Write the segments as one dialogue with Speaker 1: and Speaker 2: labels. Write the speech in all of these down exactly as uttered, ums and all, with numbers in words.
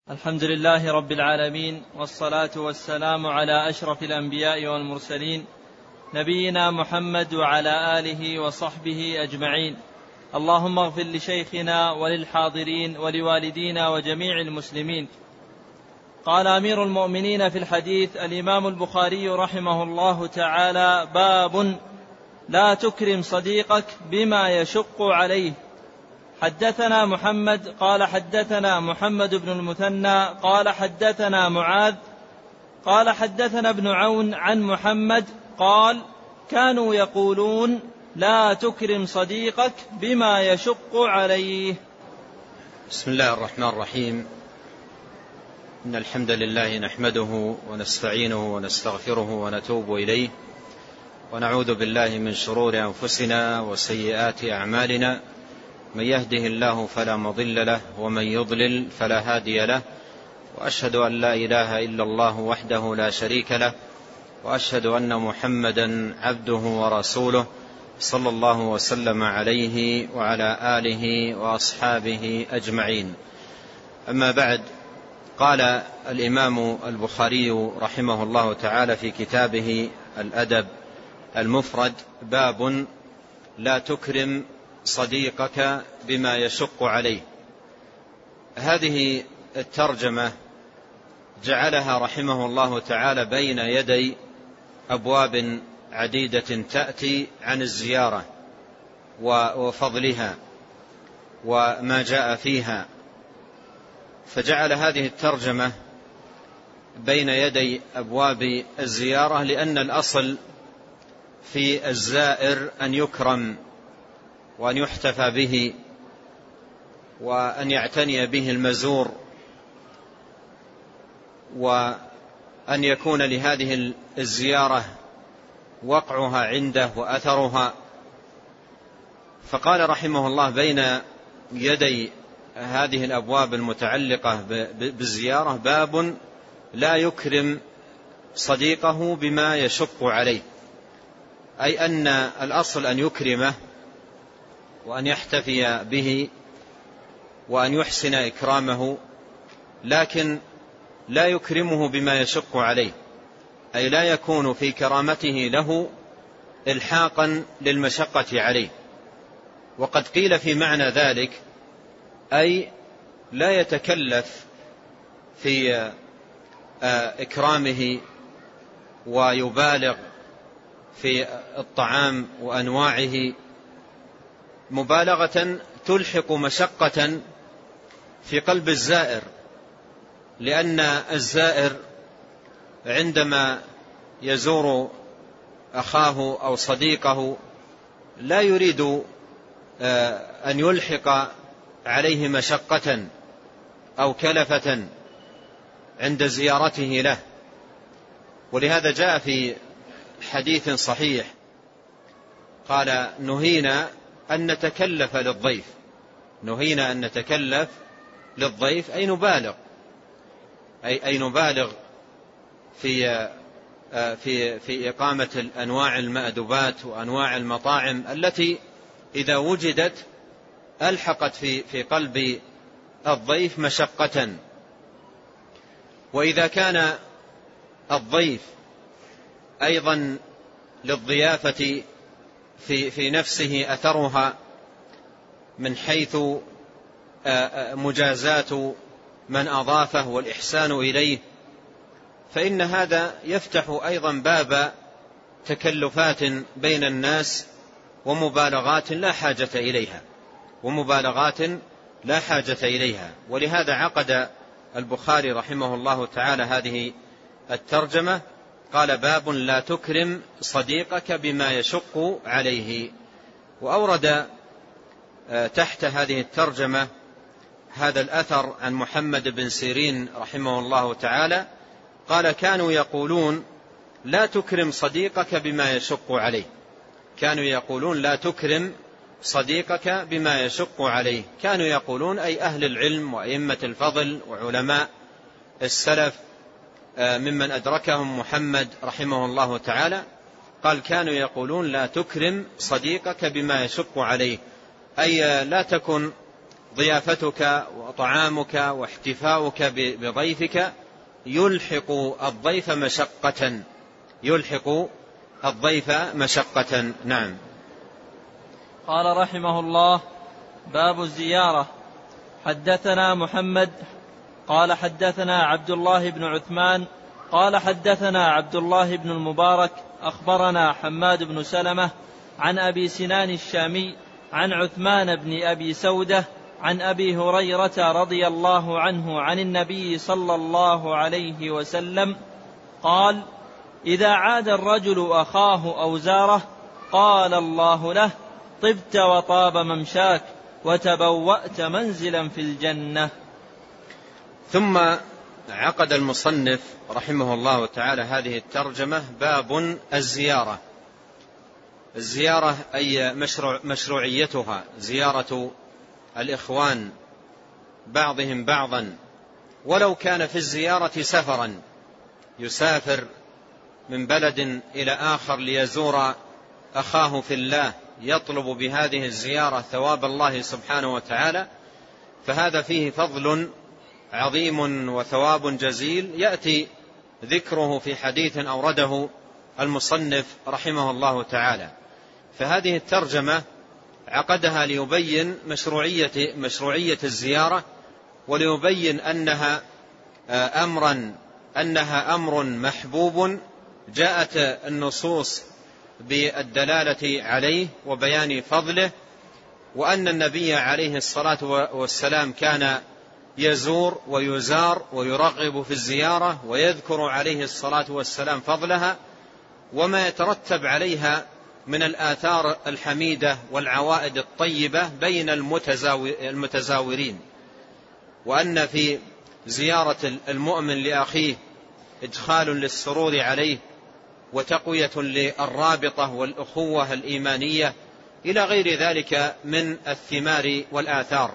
Speaker 1: الحمد لله رب العالمين، والصلاة والسلام على أشرف الأنبياء والمرسلين، نبينا محمد وعلى آله وصحبه أجمعين. اللهم اغفر لشيخنا وللحاضرين ولوالدينا وجميع المسلمين. قال أمير المؤمنين في الحديث الإمام البخاري رحمه الله تعالى: باب لا تكرم صديقك بما يشق عليه. حدثنا محمد قال حدثنا محمد بن المثنى قال حدثنا معاذ قال حدثنا ابن عون عن محمد قال: كانوا يقولون لا تكرم صديقك بما يشق عليه.
Speaker 2: بسم الله الرحمن الرحيم. إن الحمد لله نحمده ونستعينه ونستغفره ونتوب إليه، ونعوذ بالله من شرور أنفسنا وسيئات أعمالنا. من يهده الله فلا مضل له، ومن يضلل فلا هادي له، وأشهد أن لا إله إلا الله وحده لا شريك له، وأشهد أن محمدا عبده ورسوله صلى الله وسلم عليه وعلى آله وأصحابه أجمعين. أما بعد، قال الإمام البخاري رحمه الله تعالى في كتابه الأدب المفرد: باب لا تكرم صديقك بما يشق عليه. هذه الترجمة جعلها رحمه الله تعالى بين يدي أبواب عديدة تأتي عن الزيارة وفضلها وما جاء فيها، فجعل هذه الترجمة بين يدي أبواب الزيارة، لأن الأصل في الزائر أن يكرم وأن يحتفى به وأن يعتني به المزور، وأن يكون لهذه الزيارة وقعها عنده وأثرها. فقال رحمه الله: بين يدي هذه الأبواب المتعلقة بالزيارة باب لا يكرم صديقه بما يشق عليه، أي أن الأصل أن يكرمه وأن يحتفي به وأن يحسن إكرامه، لكن لا يكرمه بما يشق عليه، أي لا يكون في كرامته له إلحاقا للمشقة عليه. وقد قيل في معنى ذلك أي لا يتكلف في إكرامه ويبالغ في الطعام وأنواعه مبالغة تلحق مشقة في قلب الزائر، لأن الزائر عندما يزور أخاه أو صديقه لا يريد أن يلحق عليه مشقة أو كلفة عند زيارته له. ولهذا جاء في حديث صحيح قال: نهينا أن نتكلف للضيف. نهينا أن نتكلف للضيف أي نبالغ أي, أي نبالغ في في في إقامة الأنواع المأدوبات وأنواع المطاعم التي إذا وجدت ألحقت في في قلب الضيف مشقة. وإذا كان الضيف أيضا للضيافة في في نفسه أثرها من حيث مجازاة من أضافه والإحسان إليه، فإن هذا يفتح أيضا باب تكلفات بين الناس ومبالغات لا حاجة إليها ومبالغات لا حاجة إليها. ولهذا عقد البخاري رحمه الله تعالى هذه الترجمة، قال: باب لا تكرم صديقك بما يشق عليه. وأورد تحت هذه الترجمة هذا الأثر عن محمد بن سيرين رحمه الله تعالى قال: كانوا يقولون لا تكرم صديقك بما يشق عليه. كانوا يقولون لا تكرم صديقك بما يشق عليه. كانوا يقولون أي أهل العلم وأئمة الفضل وعلماء السلف ممن أدركهم محمد رحمه الله تعالى. قال: كانوا يقولون لا تكرم صديقك بما يشق عليه، أي لا تكن ضيافتك وطعامك واحتفاؤك بضيفك يلحق الضيف مشقة يلحق الضيف مشقة. نعم.
Speaker 1: قال رحمه الله: باب الزيارة. حدثنا محمد قال حدثنا عبد الله بن عثمان قال حدثنا عبد الله بن المبارك أخبرنا حماد بن سلمة عن أبي سنان الشامي عن عثمان بن أبي سودة عن أبي هريرة رضي الله عنه عن النبي صلى الله عليه وسلم قال: إذا عاد الرجل أخاه أو زاره قال الله له: طبت وطاب ممشاك وتبوأت منزلا في الجنة.
Speaker 2: ثم عقد المصنف رحمه الله تعالى هذه الترجمة: باب الزيارة. الزيارة أي مشروع مشروعيتها زيارة الإخوان بعضهم بعضا، ولو كان في الزيارة سفرا، يسافر من بلد إلى آخر ليزور أخاه في الله، يطلب بهذه الزيارة ثواب الله سبحانه وتعالى، فهذا فيه فضل عظيم وثواب جزيل يأتي ذكره في حديث أورده المصنف رحمه الله تعالى. فهذه الترجمة عقدها ليبين مشروعية, مشروعية الزيارة، وليبين أنها أمرا أنها أمر محبوب جاءت النصوص بالدلالة عليه وبيان فضله، وأن النبي عليه الصلاة والسلام كان يزور ويزار ويرغب في الزيارة، ويذكر عليه الصلاة والسلام فضلها وما يترتب عليها من الآثار الحميدة والعوائد الطيبة بين المتزاورين، وأن في زيارة المؤمن لأخيه إدخال للسرور عليه وتقوية للرابطة والأخوة الإيمانية إلى غير ذلك من الثمار والآثار.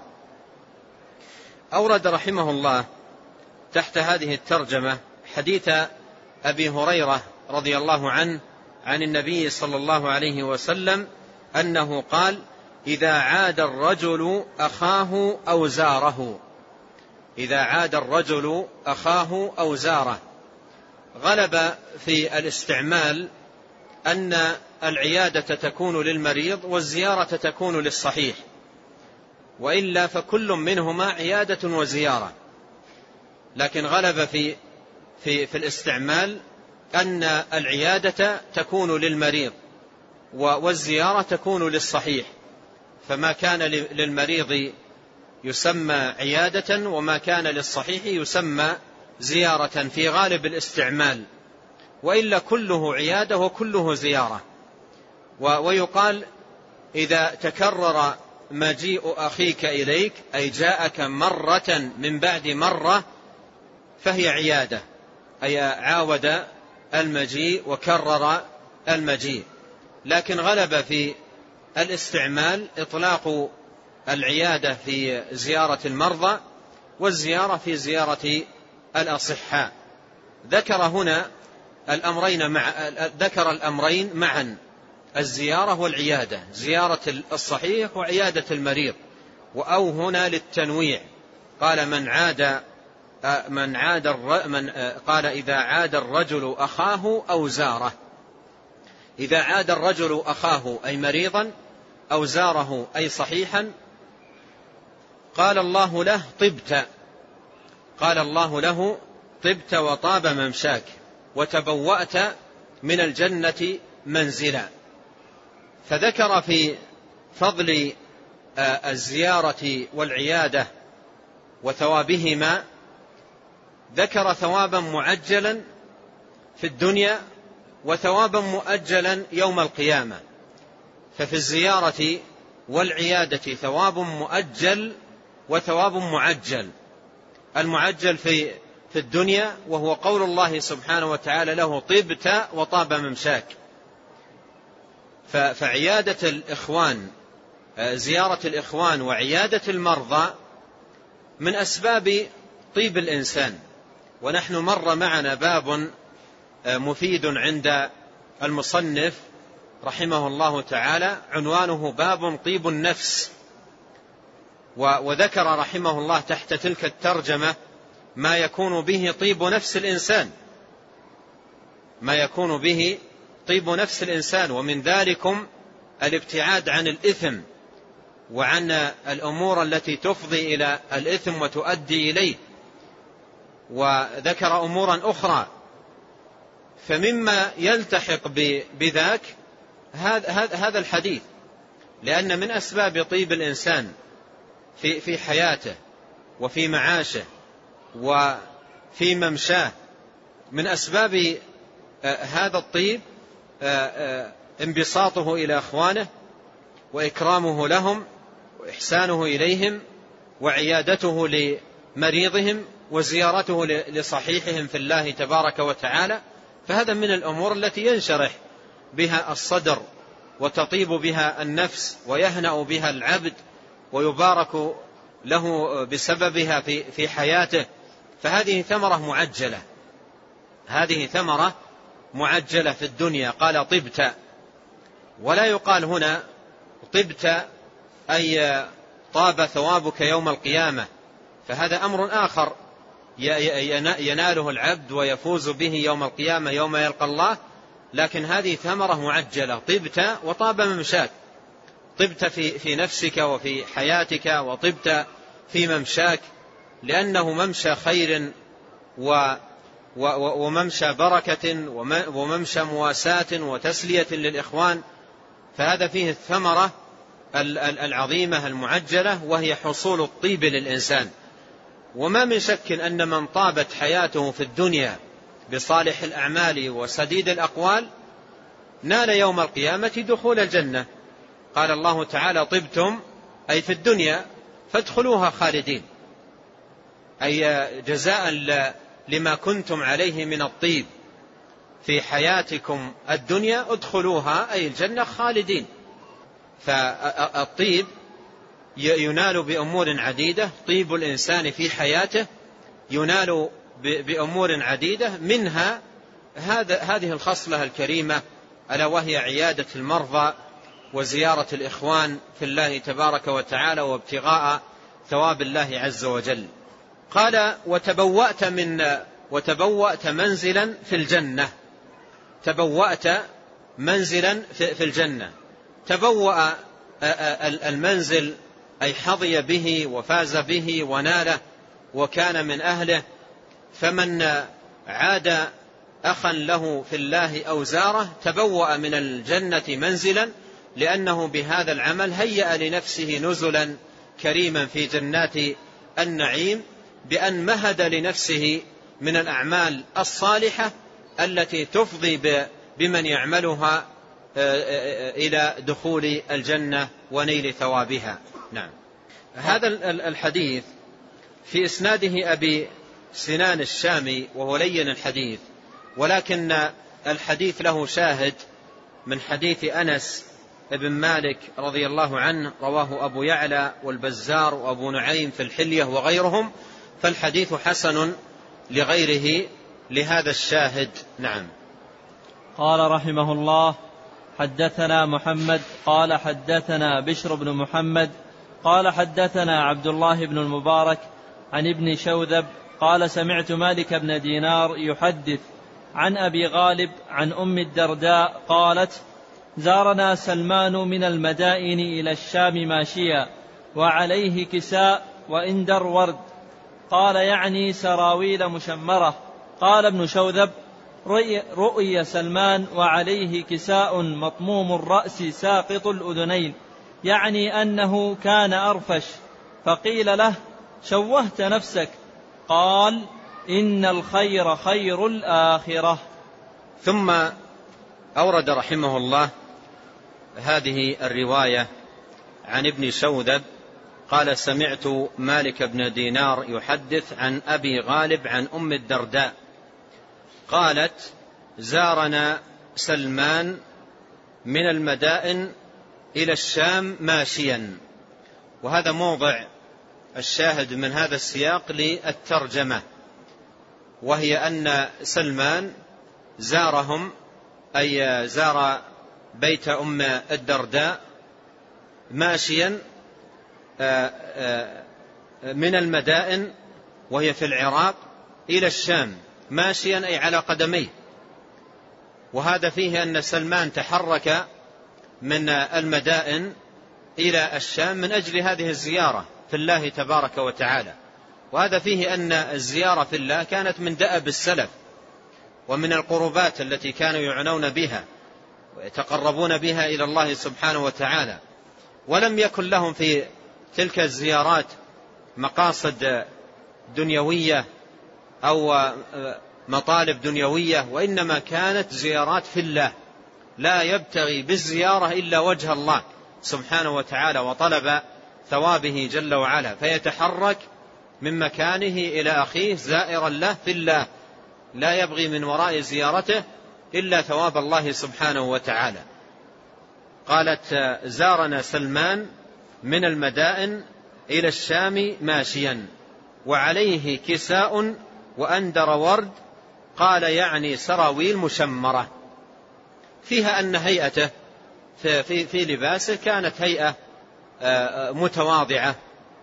Speaker 2: أورد رحمه الله تحت هذه الترجمة حديث أبي هريرة رضي الله عنه عن النبي صلى الله عليه وسلم أنه قال: إذا عاد الرجل أخاه أو زاره. إذا عاد الرجل أخاه أو زاره، غلب في الاستعمال أن العيادة تكون للمريض والزيارة تكون للصحيح، وإلا فكل منهما عيادة وزيارة، لكن غلب في, في, في الاستعمال أن العيادة تكون للمريض والزيارة تكون للصحيح، فما كان للمريض يسمى عيادة وما كان للصحيح يسمى زيارة في غالب الاستعمال، وإلا كله عيادة وكله زيارة. ويقال إذا تكرر مجيء أخيك إليك أي جاءك مرة من بعد مرة فهي عيادة، أي عاود المجيء وكرر المجيء. لكن غلب في الاستعمال إطلاق العيادة في زيارة المرضى والزيارة في زيارة الأصحاء. ذكر هنا الأمرين مع ذكر الأمرين معا، الزيارة والعيادة، زيارة الصحيح وعيادة المريض، وأو هنا للتنويع. قال من عاد من عاد من قال إذا عاد الرجل أخاه أو زاره. إذا عاد الرجل أخاه أي مريضا أو زاره أي صحيحا قال الله له: طبت. قال الله له: طبت وطاب ممشاك وتبوأت من الجنة منزلا. فذكر في فضل الزيارة والعيادة وثوابهما، ذكر ثوابا معجلا في الدنيا وثوابا مؤجلا يوم القيامة. ففي الزيارة والعيادة ثواب مؤجل وثواب معجل. المعجل في في الدنيا وهو قول الله سبحانه وتعالى له: طبت وطاب ممشاك. فعيادة الإخوان، زيارة الإخوان وعيادة المرضى من أسباب طيب الإنسان. ونحن مر معنا باب مفيد عند المصنف رحمه الله تعالى عنوانه: باب طيب النفس. وذكر رحمه الله تحت تلك الترجمة ما يكون به طيب نفس الإنسان، ما يكون به طيب نفس الإنسان، ومن ذلكم الابتعاد عن الإثم وعن الأمور التي تفضي إلى الإثم وتؤدي إليه. وذكر أمورا أخرى، فمما يلتحق بذاك هذا الحديث، لأن من أسباب طيب الإنسان في في حياته وفي معاشه وفي ممشاه، من أسباب هذا الطيب انبساطه إلى أخوانه وإكرامه لهم وإحسانه إليهم وعيادته لمريضهم وزيارته لصحيحهم في الله تبارك وتعالى. فهذا من الأمور التي ينشرح بها الصدر وتطيب بها النفس ويهنأ بها العبد ويبارك له بسببها في في حياته. فهذه ثمرة معجلة، هذه ثمرة معجلة في الدنيا. قال طبت، ولا يقال هنا طبت أي طاب ثوابك يوم القيامة، فهذا أمر آخر يناله العبد ويفوز به يوم القيامة يوم يلقى الله. لكن هذه ثمرة معجلة، طبت وطاب ممشاك، طبت في في نفسك وفي حياتك، وطبت في ممشاك، لأنه ممشى خير وممشى بركة وممشى مواساة وتسلية للإخوان. فهذا فيه الثمرة العظيمة المعجلة، وهي حصول الطيب للإنسان. وما من شك أن من طابت حياته في الدنيا بصالح الأعمال وسديد الأقوال نال يوم القيامة دخول الجنة. قال الله تعالى طبتم أي في الدنيا فادخلوها خالدين، أي جزاء لما كنتم عليه من الطيب في حياتكم الدنيا ادخلوها أي الجنة خالدين. فالطيب ينال بأمور عديدة، طيب الإنسان في حياته ينال بأمور عديدة، منها هذا هذه الخصلة الكريمة ألا وهي عيادة المرضى وزيارة الإخوان في الله تبارك وتعالى وابتغاء ثواب الله عز وجل. قال وتبوأت من وتبوأت منزلا في الجنة، تبوأت منزلا في الجنة. تبوأ المنزل أي حظي به وفاز به وناله وكان من أهله. فمن عاد أخا له في الله أو زاره تبوأ من الجنة منزلا، لأنه بهذا العمل هيأ لنفسه نزلا كريما في جنات النعيم، بأن مهد لنفسه من الأعمال الصالحة التي تفضي بمن يعملها إلى دخول الجنة ونيل ثوابها. نعم. هذا الحديث في إسناده أبي سنان الشامي وهو لين الحديث، ولكن الحديث له شاهد من حديث أنس ابن مالك رضي الله عنه، رواه أبو يعلى والبزار وأبو نعيم في الحلية وغيرهم، فالحديث حسن لغيره لهذا الشاهد. نعم.
Speaker 1: قال رحمه الله حدثنا محمد قال حدثنا بشر بن محمد قال حدثنا عبد الله بن المبارك عن ابن شوذب قال سمعت مالك بن دينار يحدث عن أبي غالب عن أم الدرداء قالت زارنا سلمان من المدائن إلى الشام ماشيا وعليه كساء وإندر ورد، قال يعني سراويل مشمرة. قال ابن شوذب رؤي, رؤي سلمان وعليه كساء مطموم الرأس ساقط الأذنين، يعني أنه كان أرفش، فقيل له شوهت نفسك، قال إن الخير خير الآخرة.
Speaker 2: ثم أورد رحمه الله هذه الرواية عن ابن شوذب قال سمعت مالك بن دينار يحدث عن أبي غالب عن أم الدرداء قالت زارنا سلمان من المدائن إلى الشام ماشيا. وهذا موضع الشاهد من هذا السياق للترجمة، وهي أن سلمان زارهم أي زار بيت أم الدرداء ماشيا من المدائن وهي في العراق إلى الشام ماشيا أي على قدميه. وهذا فيه أن سلمان تحرك من المدائن إلى الشام من أجل هذه الزيارة في الله تبارك وتعالى. وهذا فيه أن الزيارة في الله كانت من دأب السلف ومن القربات التي كانوا يعنون بها ويتقربون بها إلى الله سبحانه وتعالى. ولم يكن لهم في تلك الزيارات مقاصد دنيوية أو مطالب دنيوية، وإنما كانت زيارات في الله، لا يبتغي بالزيارة إلا وجه الله سبحانه وتعالى وطلب ثوابه جل وعلا، فيتحرك من مكانه إلى أخيه زائرا له في الله، لا يبغي من وراء زيارته إلا ثواب الله سبحانه وتعالى. قالت زارنا سلمان من المدائن إلى الشام ماشيا وعليه كساء وأندر ورد، قال يعني سراويل مشمرة، فيها أن هيئته في, في, في لباسه كانت هيئة متواضعة،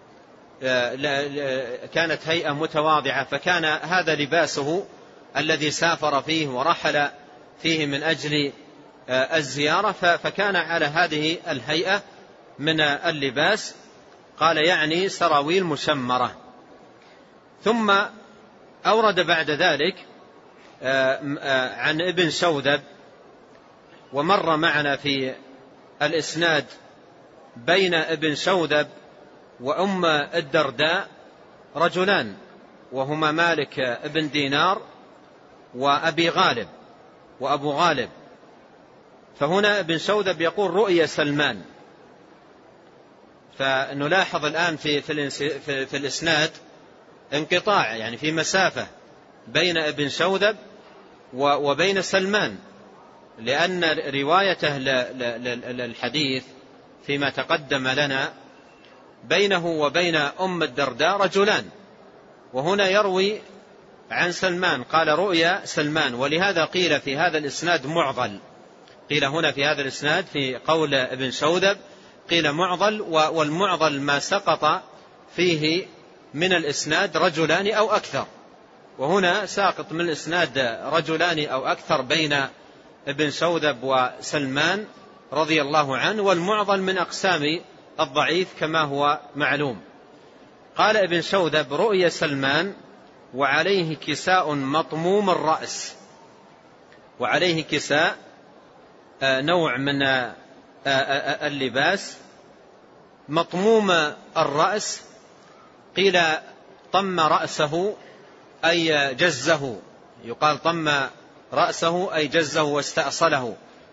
Speaker 2: كانت هيئة متواضعة، فكان هذا لباسه الذي سافر فيه ورحل فيه من أجل الزيارة، فكان على هذه الهيئة من اللباس. قال يعني سراويل مشمرة. ثم أورد بعد ذلك عن ابن شوذب، ومر معنا في الإسناد بين ابن شوذب وأم الدرداء رجلان، وهما مالك ابن دينار وأبي غالب وأبو غالب. فهنا ابن شوذب يقول رؤيا سلمان، فنلاحظ الآن في, في, في الإسناد انقطاع، يعني في مسافة بين ابن شوذب وبين سلمان، لأن روايته للحديث فيما تقدم لنا بينه وبين أم الدرداء رجلان، وهنا يروي عن سلمان قال رؤيا سلمان. ولهذا قيل في هذا الإسناد معضل، قيل هنا في هذا الإسناد في قول ابن شوذب قيل معضل، والمعضل ما سقط فيه من الإسناد رجلان أو أكثر، وهنا ساقط من الإسناد رجلان أو أكثر بين ابن شوذب وسلمان رضي الله عنه، والمعضل من أقسام الضعيف كما هو معلوم. قال ابن شوذب رؤيا سلمان وعليه كساء مطموم الرأس، وعليه كساء نوع من اللباس مطموم الرأس، قيل طم رأسه أي جزه، يقال طم رأسه أي جزه واستأصله.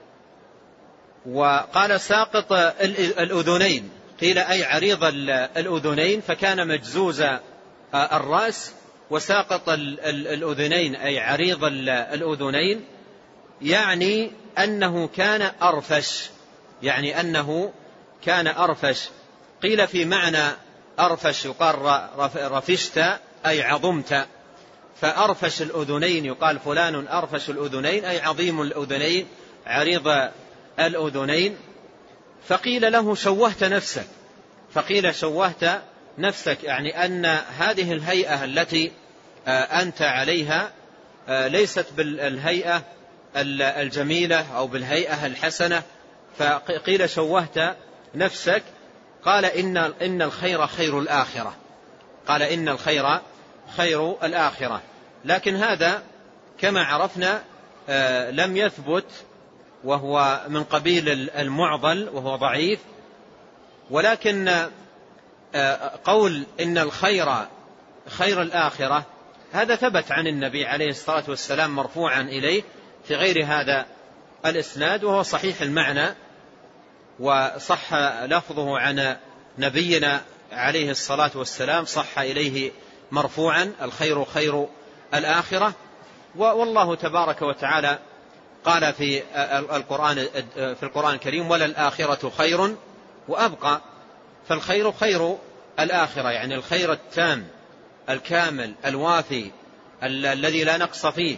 Speaker 2: وقال ساقط الأذنين، قيل أي عريض الأذنين، فكان مجزوز الرأس، وساقط الأذنين أي عريض الأذنين، يعني أنه كان أرفش، يعني أنه كان أرفش. قيل في معنى أرفش يقال رفشت أي عظمت، فأرفش الأذنين يقال فلان أرفش الأذنين أي عظيم الأذنين عريض الأذنين. فقيل له شوهت نفسك، فقيل شوهت نفسك يعني أن هذه الهيئة التي أنت عليها ليست بالهيئة الجميلة أو بالهيئة الحسنة، فقيل شوهت نفسك. قال إن, إن الخير خير الآخرة، قال إن الخير خير الآخرة. لكن هذا كما عرفنا لم يثبت، وهو من قبيل المعضل وهو ضعيف. ولكن قول إن الخير خير الآخرة هذا ثبت عن النبي عليه الصلاة والسلام مرفوعا إليه في غير هذا الإسناد، وهو صحيح المعنى وصح لفظه عن نبينا عليه الصلاة والسلام، صح إليه مرفوعا الخير خير الآخرة. والله تبارك وتعالى قال في القرآن في القرآن الكريم ولا الآخرة خير وأبقى، فالخير خير الآخرة، يعني الخير التام الكامل الوافي الذي لا نقص فيه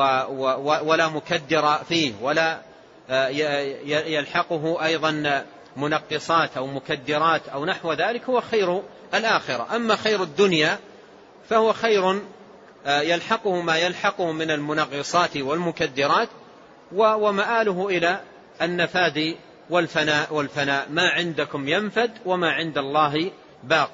Speaker 2: ولا مكدر فيه ولا يلحقه أيضا منقصات أو مكدرات أو نحو ذلك هو خير الآخرة. أما خير الدنيا فهو خير يلحقه ما يلحقه من المنغصات والمكدرات، ومآله إلى النفاد والفناء والفناء، ما عندكم ينفد وما عند الله باق.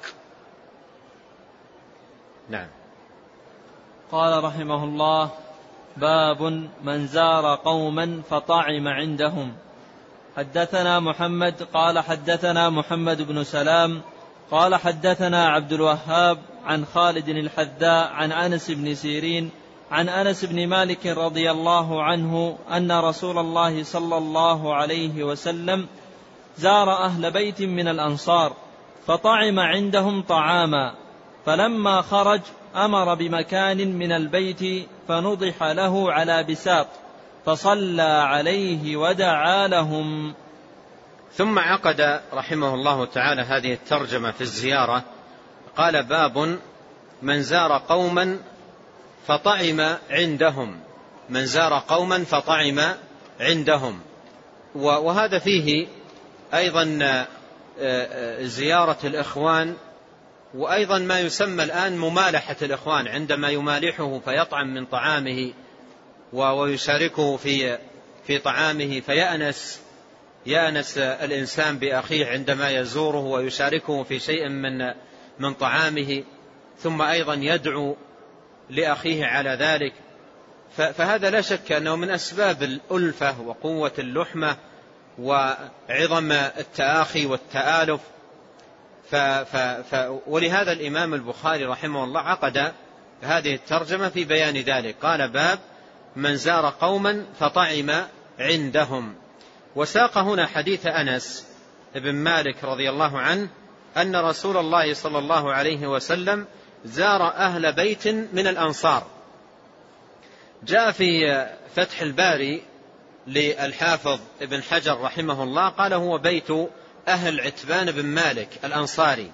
Speaker 2: نعم.
Speaker 1: قال رحمه الله: باب من زار قوما فطعم عندهم. حدثنا محمد قال حدثنا محمد بن سلام قال حدثنا عبد الوهاب عن خالد الحذاء عن أنس بن سيرين عن أنس بن مالك رضي الله عنه أن رسول الله صلى الله عليه وسلم زار أهل بيت من الأنصار فطعم عندهم طعاما، فلما خرج أمر بمكان من البيت فنضح له على بساط فصلى عليه ودعا لهم.
Speaker 2: ثم عقد رحمه الله تعالى هذه الترجمة في الزيارة، قال: باب من زار قوما فطعم عندهم. من زار قوما فطعم عندهم، وهذا فيه أيضا زيارة الإخوان، وأيضا ما يسمى الآن ممالحة الإخوان، عندما يمالحه فيطعم من طعامه ويشاركه في في طعامه فيأنس يأنس الإنسان بأخيه عندما يزوره ويشاركه في شيء من من طعامه، ثم أيضا يدعو لأخيه على ذلك. فهذا لا شك أنه من أسباب الألفة وقوة اللحمة وعظم التآخي والتآلف. ف ف ف ولهذا الإمام البخاري رحمه الله عقد هذه الترجمة في بيان ذلك، قال: باب من زار قوما فطعم عندهم. وساق هنا حديث أنس بن مالك رضي الله عنه أن رسول الله صلى الله عليه وسلم زار أهل بيت من الأنصار. جاء في فتح الباري للحافظ ابن حجر رحمه الله قال: هو بيت أهل عتبان بن مالك الأنصاري.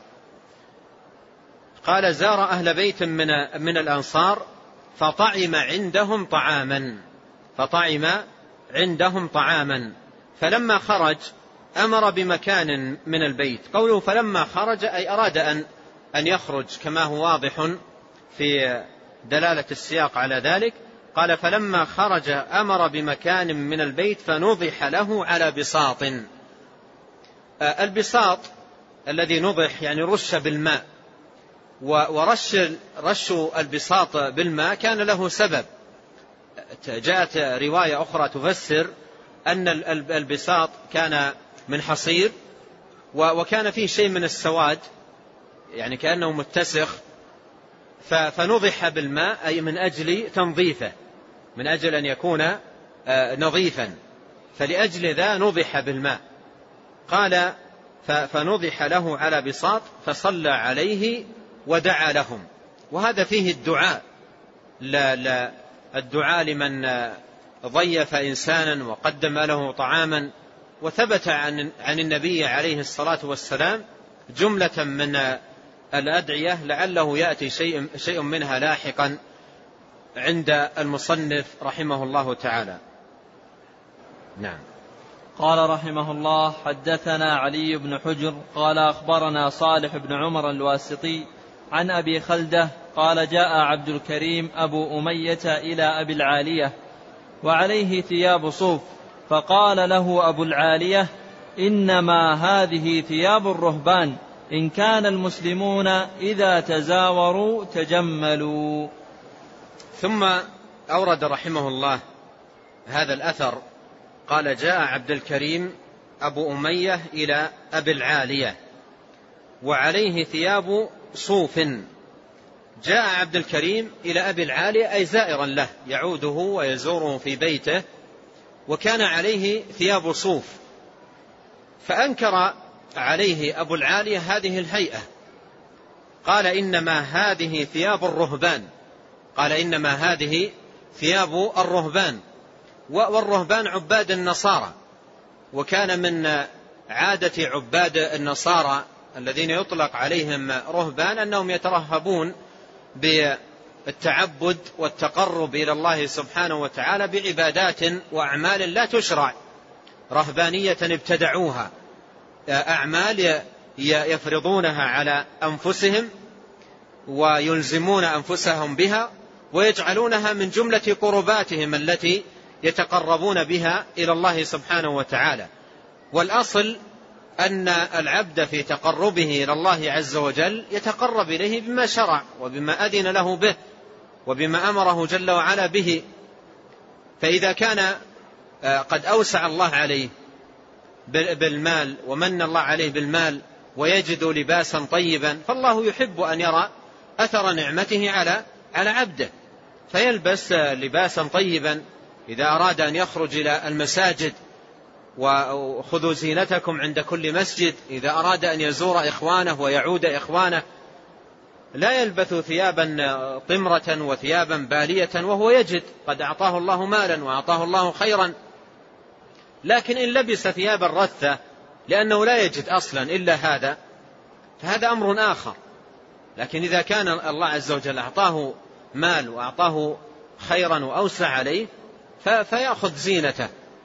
Speaker 2: قال: زار أهل بيت من من الأنصار فطعم عندهم طعاما فطعم عندهم طعاما فلما خرج أمر بمكان من البيت. قوله فلما خرج أي أراد أن أن يخرج، كما هو واضح في دلالة السياق على ذلك. قال: فلما خرج أمر بمكان من البيت فنضح له على بساط. البساط الذي نضح يعني رش بالماء، ورش رش البساط بالماء كان له سبب. جاءت رواية أخرى تفسر أن البساط كان من حصير وكان فيه شيء من السواد، يعني كأنه متسخ، فنضح بالماء أي من أجل تنظيفه، من أجل أن يكون نظيفا، فلأجل ذا نضح بالماء. قال: فنضح له على بساط فصلى عليه ودعا لهم. وهذا فيه الدعاء، لا لا الدعاء لمن ضيف إنسانا وقدم له طعاما. وثبت عن عن النبي عليه الصلاة والسلام جملة من الأدعية لعله يأتي شيء شيء منها لاحقا عند المصنف رحمه الله تعالى. نعم.
Speaker 1: قال رحمه الله: حدثنا علي بن حجر قال أخبرنا صالح بن عمر الواسطي عن أبي خلدة قال: جاء عبد الكريم أبو أمية إلى أبي العالية وعليه ثياب صوف، فقال له أبو العالية: إنما هذه ثياب الرهبان، إن كان المسلمون إذا تزاوروا تجملوا.
Speaker 2: ثم أورد رحمه الله هذا الأثر، قال: جاء عبد الكريم أبو أمية إلى أبي العالية وعليه ثياب صوف. جاء عبد الكريم إلى أبي العالية أي زائرا له، يعوده ويزوره في بيته، وكان عليه ثياب صوف. فأنكر عليه أبو العالية هذه الهيئة، قال: إنما هذه ثياب الرهبان. قال: إنما هذه ثياب الرهبان. والرهبان عباد النصارى، وكان من عادة عباد النصارى الذين يطلق عليهم رهبان أنهم يترهبون بالتعبد والتقرب إلى الله سبحانه وتعالى بعبادات وأعمال لا تشرع، رهبانية ابتدعوها أعمال يفرضونها على أنفسهم ويلزمون أنفسهم بها ويجعلونها من جملة قرباتهم التي يتقربون بها إلى الله سبحانه وتعالى. والأصل أن العبد في تقربه إلى الله عز وجل يتقرب إليه بما شرع وبما أذن له به وبما أمره جل وعلا به. فإذا كان قد أوسع الله عليه بالمال ومن الله عليه بالمال ويجد لباسا طيبا، فالله يحب أن يرى أثر نعمته على على عبده، فيلبس لباسا طيبا إذا أراد أن يخرج إلى المساجد، وخذوا زينتكم عند كل مسجد. إذا أراد أن يزور إخوانه ويعود إخوانه لا يلبث ثيابا طمرة وثيابا بالية وهو يجد قد أعطاه الله مالا وأعطاه الله خيرا. لكن إن لبس ثيابا رثة لأنه لا يجد أصلا إلا هذا فهذا أمر آخر. لكن إذا كان الله عز وجل أعطاه مال وأعطاه خيرا وأوسع عليه فيأخذ زينته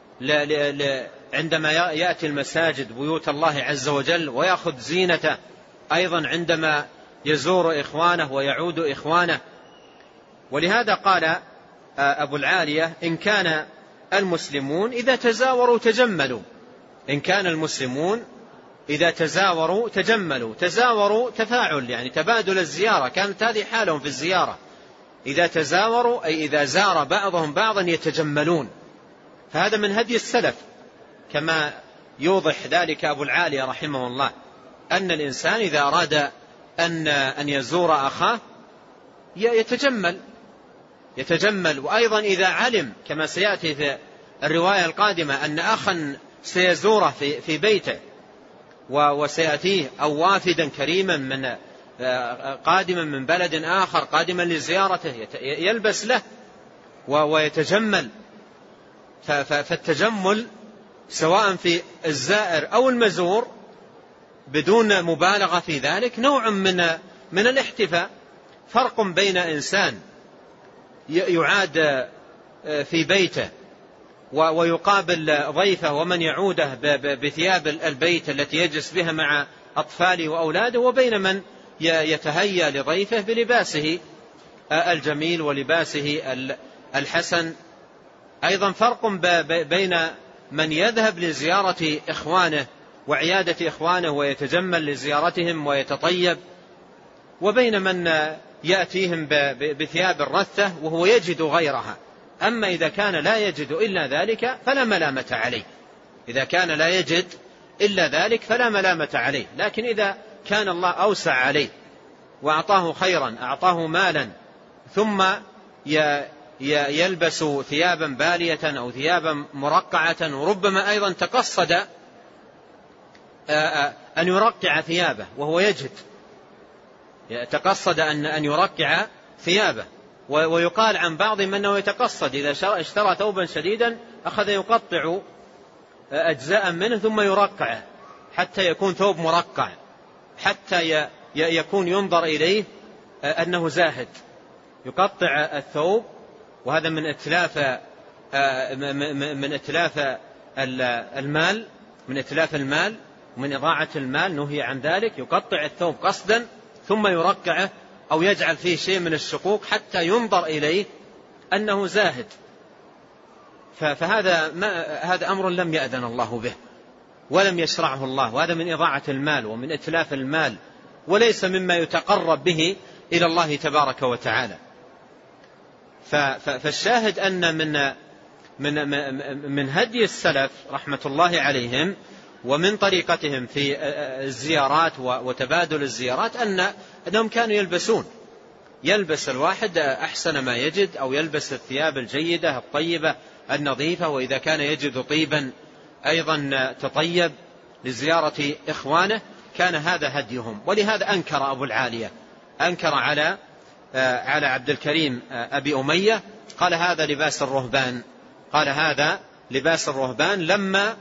Speaker 2: عندما يأتي المساجد بيوت الله عز وجل، ويأخذ زينته أيضا عندما يزور إخوانه ويعود إخوانه. ولهذا قال أبو العالية: إن كان المسلمون إذا تزاوروا تجملوا. إن كان المسلمون إذا تزاوروا تجملوا. تزاوروا تفاعل يعني تبادل الزيارة، كانت هذه حالهم في الزيارة. إذا تزاوروا أي إذا زار بعضهم بعضا يتجملون. فهذا من هدي السلف كما يوضح ذلك أبو العالية رحمه الله، أن الإنسان إذا أراد أن أن يزور أخاه يتجمل يتجمل وأيضا إذا علم كما سيأتي في الرواية القادمة أن أخا سيزوره في في بيته وسيأتيه أو وافدا كريما من قادما من بلد آخر قادما لزيارته يلبس له ويتجمل. فالتجمل سواء في الزائر أو المزور بدون مبالغة في ذلك نوع من من الاحتفاء. فرق بين إنسان يعاد في بيته ويقابل ضيفه ومن يعوده بثياب البيت التي يجلس بها مع أطفاله وأولاده، وبين من يتهيأ لضيفه بلباسه الجميل ولباسه الحسن. أيضا فرق بين من يذهب لزيارة إخوانه وعيادة إخوانه ويتجمل لزيارتهم ويتطيب، وبين من يأتيهم بثياب الرثة وهو يجد غيرها. أما إذا كان لا يجد إلا ذلك فلا ملامة عليه. إذا كان لا يجد إلا ذلك فلا ملامة عليه. لكن إذا كان الله أوسع عليه وأعطاه خيرا، أعطاه مالا، ثم يلبس ثيابا بالية أو ثيابا مرقعة، وربما أيضا تقصد أن يرقع ثيابه وهو يجد، تقصد أن يرقع ثيابه. ويقال عن بعضهم أنه يتقصد إذا اشترى ثوبا شديدا أخذ يقطع أجزاء منه ثم يرقعه حتى يكون ثوب مرقع، حتى يكون ينظر إليه أنه زاهد. يقطع الثوب، وهذا من إتلاف من إتلاف المال من إتلاف المال ومن إضاعة المال، نهي عن ذلك. يقطع الثوب قصدا ثم يرقعه أو يجعل فيه شيء من الشقوق حتى ينظر إليه أنه زاهد. فهذا ما هذا أمر لم يأذن الله به ولم يشرعه الله، وهذا من إضاعة المال ومن إتلاف المال، وليس مما يتقرب به إلى الله تبارك وتعالى. فالشاهد أن من من من هدي السلف رحمة الله عليهم ومن طريقتهم في الزيارات وتبادل الزيارات أن أنهم كانوا يلبسون يلبس الواحد أحسن ما يجد، أو يلبس الثياب الجيدة الطيبة النظيفة، وإذا كان يجد طيبا أيضا تطيب لزيارة إخوانه. كان هذا هديهم. ولهذا أنكر أبو العالية أنكر على على عبد الكريم أبي أمية، قال هذا لباس الرهبان قال هذا لباس الرهبان لما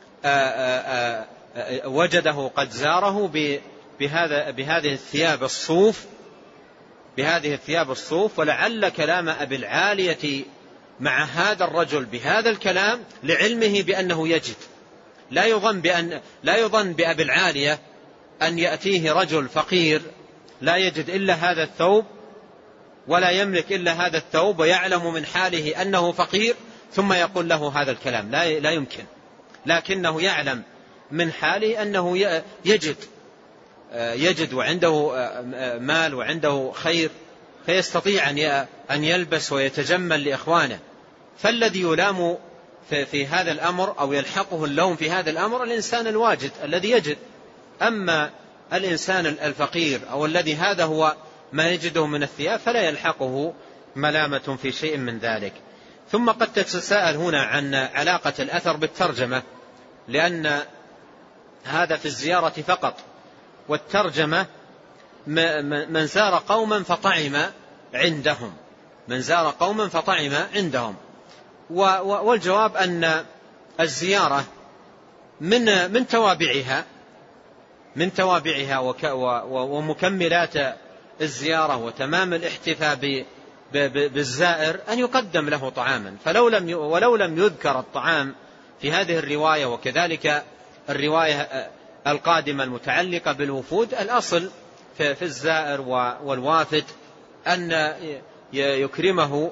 Speaker 2: وجده قد زاره بهذا بهذه الثياب الصوف بهذه الثياب الصوف ولعل كلام أبي العالية مع هذا الرجل بهذا الكلام لعلمه بأنه يجد لا يظن بأن لا يظن بأبي العالية أن يأتيه رجل فقير لا يجد إلا هذا الثوب ولا يملك إلا هذا الثوب ويعلم من حاله أنه فقير ثم يقول له هذا الكلام، لا لا يمكن، لكنه يعلم من حاله أنه يجد يجد وعنده مال وعنده خير فيستطيع أن يلبس ويتجمل لإخوانه. فالذي يلام في هذا الأمر أو يلحقه اللوم في هذا الأمر الإنسان الواجد الذي يجد. أما الإنسان الفقير أو الذي هذا هو ما يجده من الثياب فلا يلحقه ملامة في شيء من ذلك. ثم قد تتساءل هنا عن علاقة الأثر بالترجمة، لأن هذا في الزيارة فقط، والترجمة من زار قوما فطعم عندهم، من زار قوما فطعم عندهم. والجواب أن الزيارة من من توابعها من توابعها ومكملات الزيارة وتمام الاحتفاء بالزائر أن يقدم له طعاما. فلو لم ولو لم يذكر الطعام في هذه الرواية وكذلك الرواية القادمة المتعلقة بالوفود، الأصل في الزائر والوافد أن يكرمه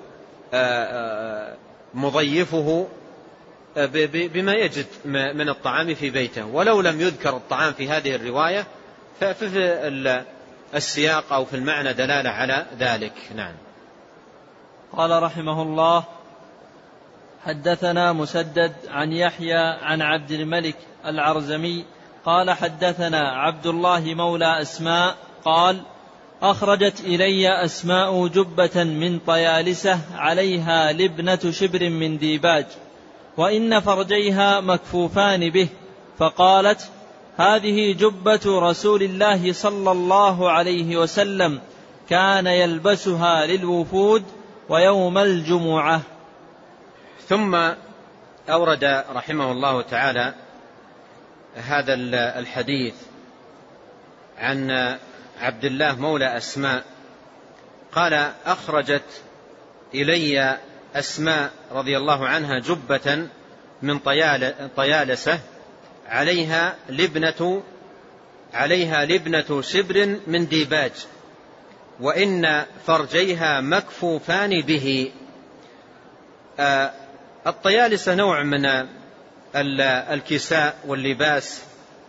Speaker 2: مضيفه بما يجد من الطعام في بيته. ولو لم يذكر الطعام في هذه الرواية ففي السياق أو في المعنى دلالة على ذلك. نعم.
Speaker 1: قال رحمه الله: حدثنا مسدد عن يحيى عن عبد الملك العرزمي قال حدثنا عبد الله مولى أسماء قال: أخرجت إلي أسماء جبة من طيالسة عليها لبنة شبر من ديباج وإن فرجيها مكفوفان به، فقالت: هذه جبة رسول الله صلى الله عليه وسلم كان يلبسها للوفود ويوم الجمعة.
Speaker 2: ثم أورد رحمه الله تعالى هذا الحديث عن عبد الله مولى أسماء قال: أخرجت إلي أسماء رضي الله عنها جبة من طيالسة عليها لبنة عليها لبنة شبر من ديباج وإن فرجيها مكفوفان به. الطيالسة نوع من الكساء واللباس،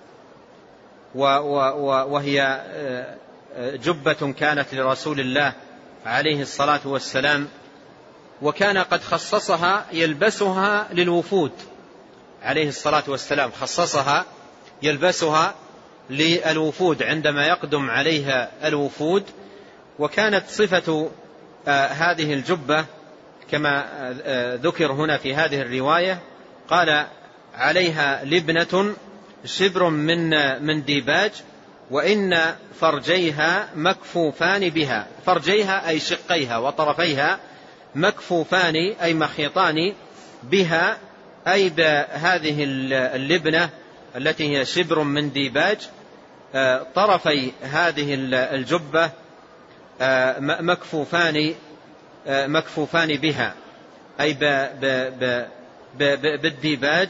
Speaker 2: وهي جبة كانت لرسول الله عليه الصلاة والسلام، وكان قد خصصها يلبسها للوفود عليه الصلاة والسلام، خصصها يلبسها للوفود عندما يقدم عليها الوفود. وكانت صفة هذه الجبة كما ذكر هنا في هذه الرواية، قال: عليها لبنة شبر من من ديباج وإن فرجيها مكفوفان بها. فرجيها أي شقيها وطرفيها، مكفوفان أي مخيطان بها أي بهذه اللبنة التي هي شبر من ديباج. طرفي هذه الجبة مكفوفان مكفوفان بها أي بالديباج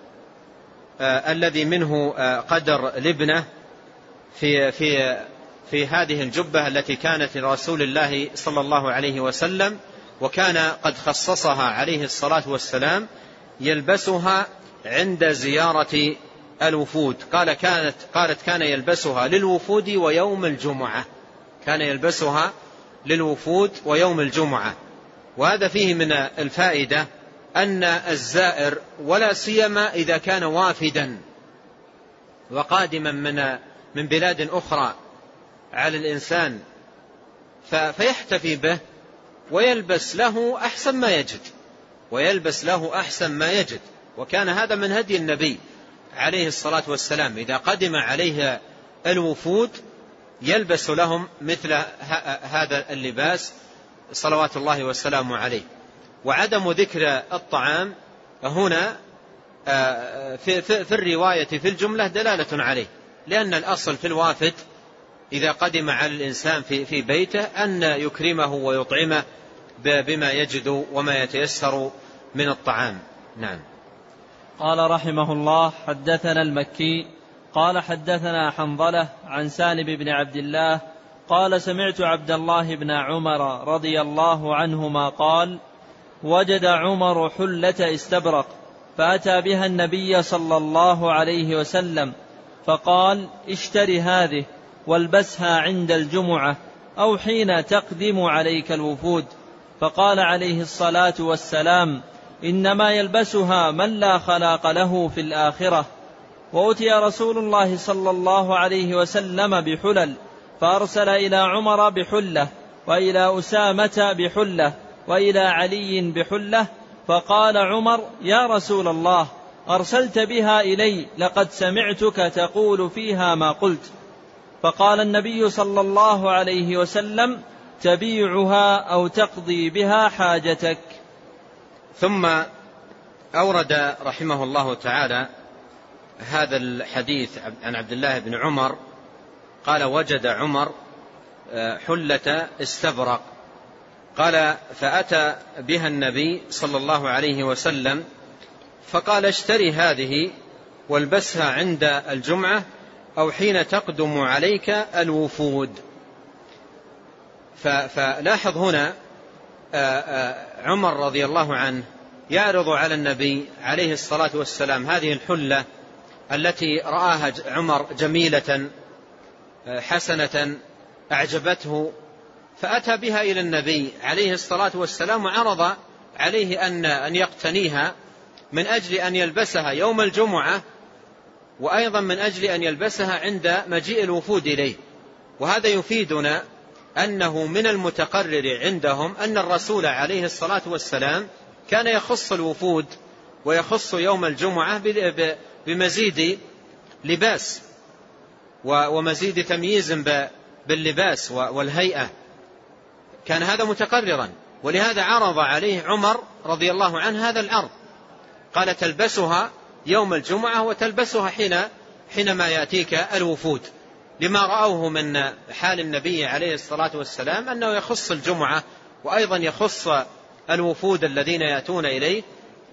Speaker 2: الذي منه قدر لبنة في في في هذه الجبة التي كانت لرسول الله صلى الله عليه وسلم، وكان قد خصصها عليه الصلاة والسلام يلبسها عند زيارة الوفود. قال كانت قالت كان يلبسها للوفود ويوم الجمعة، كان يلبسها للوفود ويوم الجمعة. وهذا فيه من الفائدة أن الزائر ولا سيما إذا كان وافدا وقادما من من بلاد أخرى على الإنسان فيحتفي به ويلبس له أحسن ما يجد ويلبس له أحسن ما يجد. وكان هذا من هدي النبي عليه الصلاة والسلام، إذا قدم عليه الوفود يلبس لهم مثل هذا اللباس صلوات الله والسلام عليه. وعدم ذكر الطعام هنا في, في, في الرواية في الجملة دلالة عليه، لأن الأصل في الوافد إذا قدم على الإنسان في, في بيته أن يكرمه ويطعمه بما يجد وما يتيسر من الطعام. نعم.
Speaker 1: قال رحمه الله: حدثنا المكي قال حدثنا حنظلة عن سالم بن عبد الله قال سمعت عبد الله بن عمر رضي الله عنهما قال: وجد عمر حلة استبرق فأتى بها النبي صلى الله عليه وسلم فقال: اشتري هذه والبسها عند الجمعة أو حين تقدم عليك الوفود. فقال عليه الصلاة والسلام: إنما يلبسها من لا خلاق له في الآخرة. وأتي رسول الله صلى الله عليه وسلم بحلل فأرسل إلى عمر بحلة وإلى أسامة بحلة وإلى علي بحلة، فقال عمر: يا رسول الله، أرسلت بها إلي لقد سمعتك تقول فيها ما قلت. فقال النبي صلى الله عليه وسلم: تبيعها أو تقضي بها حاجتك.
Speaker 2: ثم أورد رحمه الله تعالى هذا الحديث عن عبد الله بن عمر قال: وجد عمر حلة استبرق، قال: فأتى بها النبي صلى الله عليه وسلم فقال: اشتري هذه والبسها عند الجمعة أو حين تقدم عليك الوفود. فلاحظ هنا عمر رضي الله عنه يعرض على النبي عليه الصلاة والسلام هذه الحلة التي رآها عمر جميلة حسنة أعجبته، فأتى بها إلى النبي عليه الصلاة والسلام وعرض عليه أن أن يقتنيها من أجل أن يلبسها يوم الجمعة، وأيضا من أجل أن يلبسها عند مجيء الوفود إليه. وهذا يفيدنا أنه من المتقرر عندهم أن الرسول عليه الصلاة والسلام كان يخص الوفود ويخص يوم الجمعة بمزيد لباس ومزيد تمييز باللباس والهيئة، كان هذا متقررا، ولهذا عرض عليه عمر رضي الله عنه هذا العرض، قال: تلبسها يوم الجمعة وتلبسها حين حينما يأتيك الوفود، لما رأوه من حال النبي عليه الصلاة والسلام أنه يخص الجمعة وأيضا يخص الوفود الذين يأتون إليه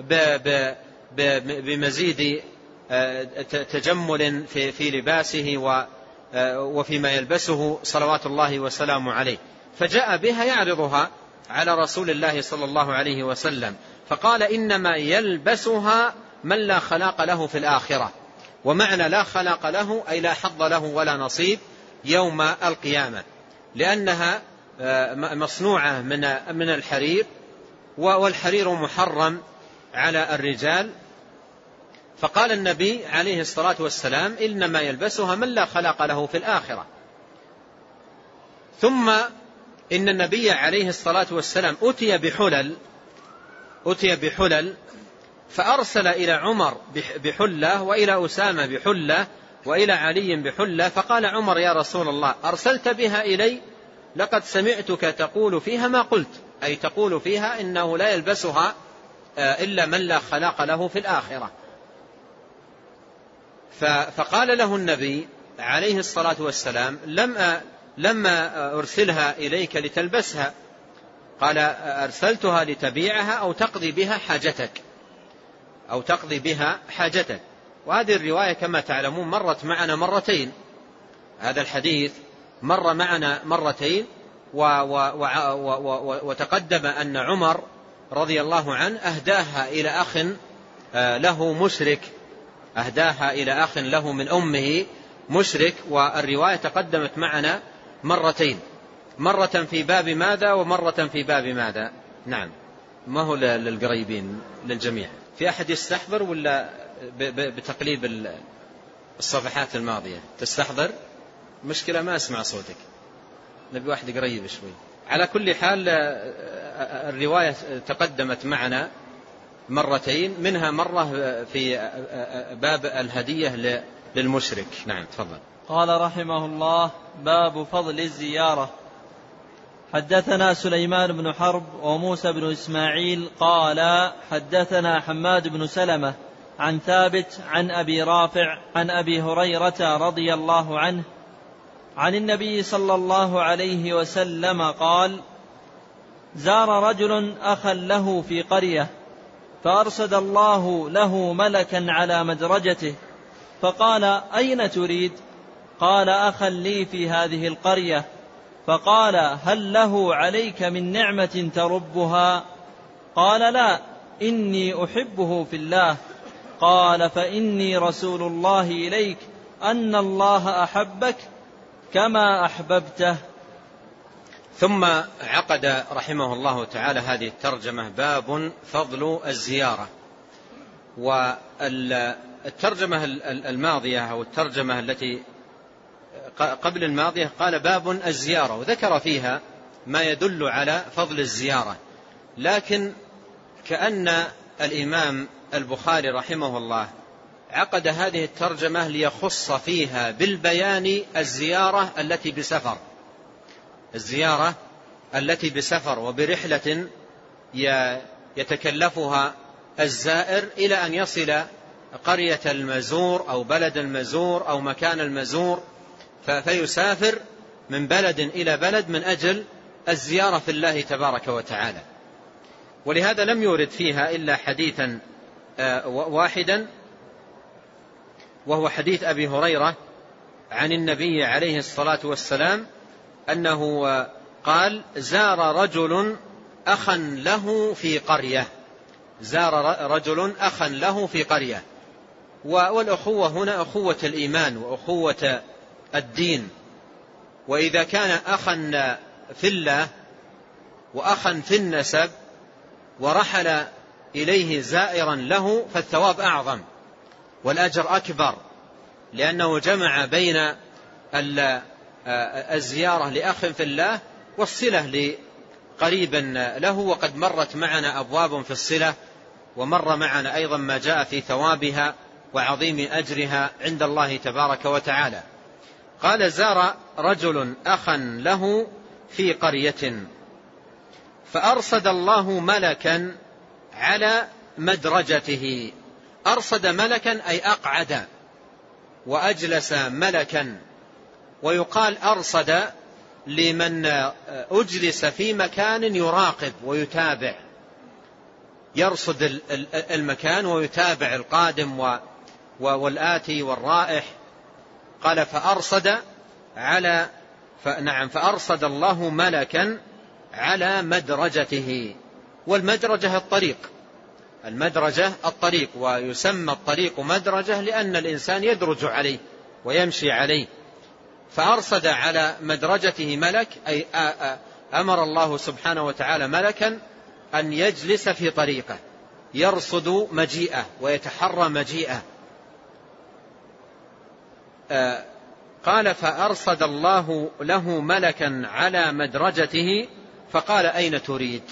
Speaker 2: بمزيد تجمل في لباسه وفيما يلبسه صلوات الله وسلامه عليه. فجاء بها يعرضها على رسول الله صلى الله عليه وسلم، فقال: إنما يلبسها من لا خلاق له في الآخرة. ومعنى لا خلاق له أي لا حظ له ولا نصيب يوم القيامة، لأنها مصنوعة من الحرير، والحرير محرم على الرجال. فقال النبي عليه الصلاة والسلام: إنما يلبسها من لا خلاق له في الآخرة. ثم إن النبي عليه الصلاة والسلام أتي بحلل أتي بحلل فأرسل إلى عمر بحلة وإلى أسامة بحلة وإلى علي بحلة، فقال عمر: يا رسول الله، أرسلت بها إلي لقد سمعتك تقول فيها ما قلت، أي تقول فيها إنه لا يلبسها إلا من لا خلاق له في الآخرة. فقال له النبي عليه الصلاة والسلام: لم لما أرسلها إليك لتلبسها، قال: أرسلتها لتبيعها أو تقضي بها حاجتك أو تقضي بها حاجتك. وهذه الرواية كما تعلمون مرت معنا مرتين، هذا الحديث مر معنا مرتين، وتقدم أن عمر رضي الله عنه أهداها إلى أخ له مشرك، أهداها إلى أخ له من أمه مشرك. والرواية تقدمت معنا مرتين، مرة في باب ماذا ومرة في باب ماذا. نعم، ما هو للقريبين للجميع. في أحد يستحضر ولا بتقليب الصفحات الماضية تستحضر؟ مشكلة ما أسمع صوتك، نبي واحد قريب شوي. على كل حال الرواية تقدمت معنا مرتين، منها مرة في باب الهدية للمشرك. نعم تفضل.
Speaker 1: قال رحمه الله: باب فضل الزيارة. حدثنا سليمان بن حرب وموسى بن إسماعيل قال حدثنا حماد بن سلمة عن ثابت عن أبي رافع عن أبي هريرة رضي الله عنه عن النبي صلى الله عليه وسلم قال: زار رجل أخا له في قرية فأرسل الله له ملكا على مدرجته فقال: أين تريد؟ قال: أخا لي في هذه القرية. فقال: هل له عليك من نعمة تربها؟ قال: لا، إني أحبه في الله. قال: فإني رسول الله إليك أن الله أحبك كما أحببته.
Speaker 2: ثم عقد رحمه الله تعالى هذه الترجمة: باب فضل الزيارة. والترجمة الماضية أو الترجمة التي قبل الماضية قال باب الزيارة، وذكر فيها ما يدل على فضل الزيارة، لكن كأن الإمام البخاري رحمه الله عقد هذه الترجمة ليخص فيها بالبيان الزيارة التي بسفر، الزيارة التي بسفر وبرحلة يتكلفها الزائر إلى أن يصل قرية المزور أو بلد المزور أو مكان المزور، فيسافر من بلد إلى بلد من أجل الزيارة في الله تبارك وتعالى. ولهذا لم يورد فيها إلا حديثا واحدا، وهو حديث أبي هريرة عن النبي عليه الصلاة والسلام أنه قال: زار رجل أخا له في قرية، زار رجل أخا له في قرية. والأخوة هنا أخوة الإيمان وأخوة الدين، وإذا كان أخا في الله وأخا في النسب ورحل إليه زائرا له فالثواب أعظم والأجر أكبر، لأنه جمع بين الزيارة لأخ في الله والصلة لقريب له. وقد مرت معنا أبواب في الصلة، ومر معنا أيضا ما جاء في ثوابها وعظيم أجرها عند الله تبارك وتعالى. قال: زار رجل أخا له في قرية فأرصد الله ملكا على مدرجته. أرصد ملكا أي أقعد وأجلس ملكا، ويقال أرصد لمن أجلس في مكان يراقب ويتابع، يرصد المكان ويتابع القادم والآتي والرائح. قال: فأرصد على فنعم فأرصد الله ملكا على مدرجته. والمدرجة الطريق، المدرجة الطريق، ويسمى الطريق مدرجة لأن الإنسان يدرج عليه ويمشي عليه. فأرصد على مدرجته ملك، أي أمر الله سبحانه وتعالى ملكا أن يجلس في طريقه يرصد مجيئه ويتحرى مجيئه. قال: فأرصد الله له ملكا على مدرجته فقال: أين تريد؟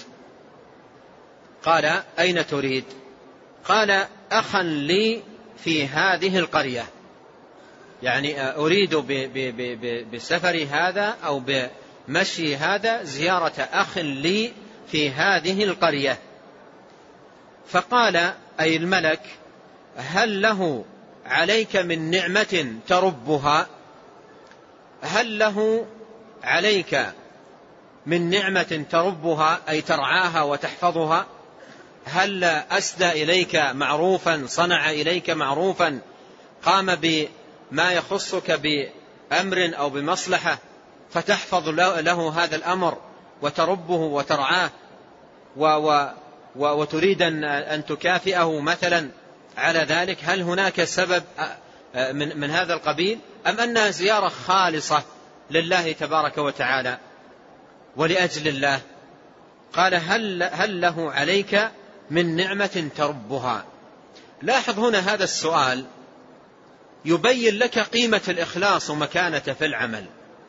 Speaker 2: قال: أين تريد؟ قال: أخا لي في هذه القرية، يعني أريد بسفر هذا أو بمشي هذا زيارة أخ لي في هذه القرية. فقال أي الملك: هل له عليك من نعمة تربها؟ هل له عليك من نعمة تربها أي ترعاها وتحفظها؟ هل أسدى إليك معروفا، صنع إليك معروفا، قام بما يخصك بأمر أو بمصلحة فتحفظ له هذا الأمر وتربه وترعاه وتريد أن تكافئه مثلا على ذلك؟ هل هناك سبب من, من هذا القبيل، أم أنها زيارة خالصة لله تبارك وتعالى ولأجل الله؟ قال: هل, هل له عليك من نعمة تربها؟ لاحظ هنا هذا السؤال يبين لك قيمة الإخلاص ومكانته في العمل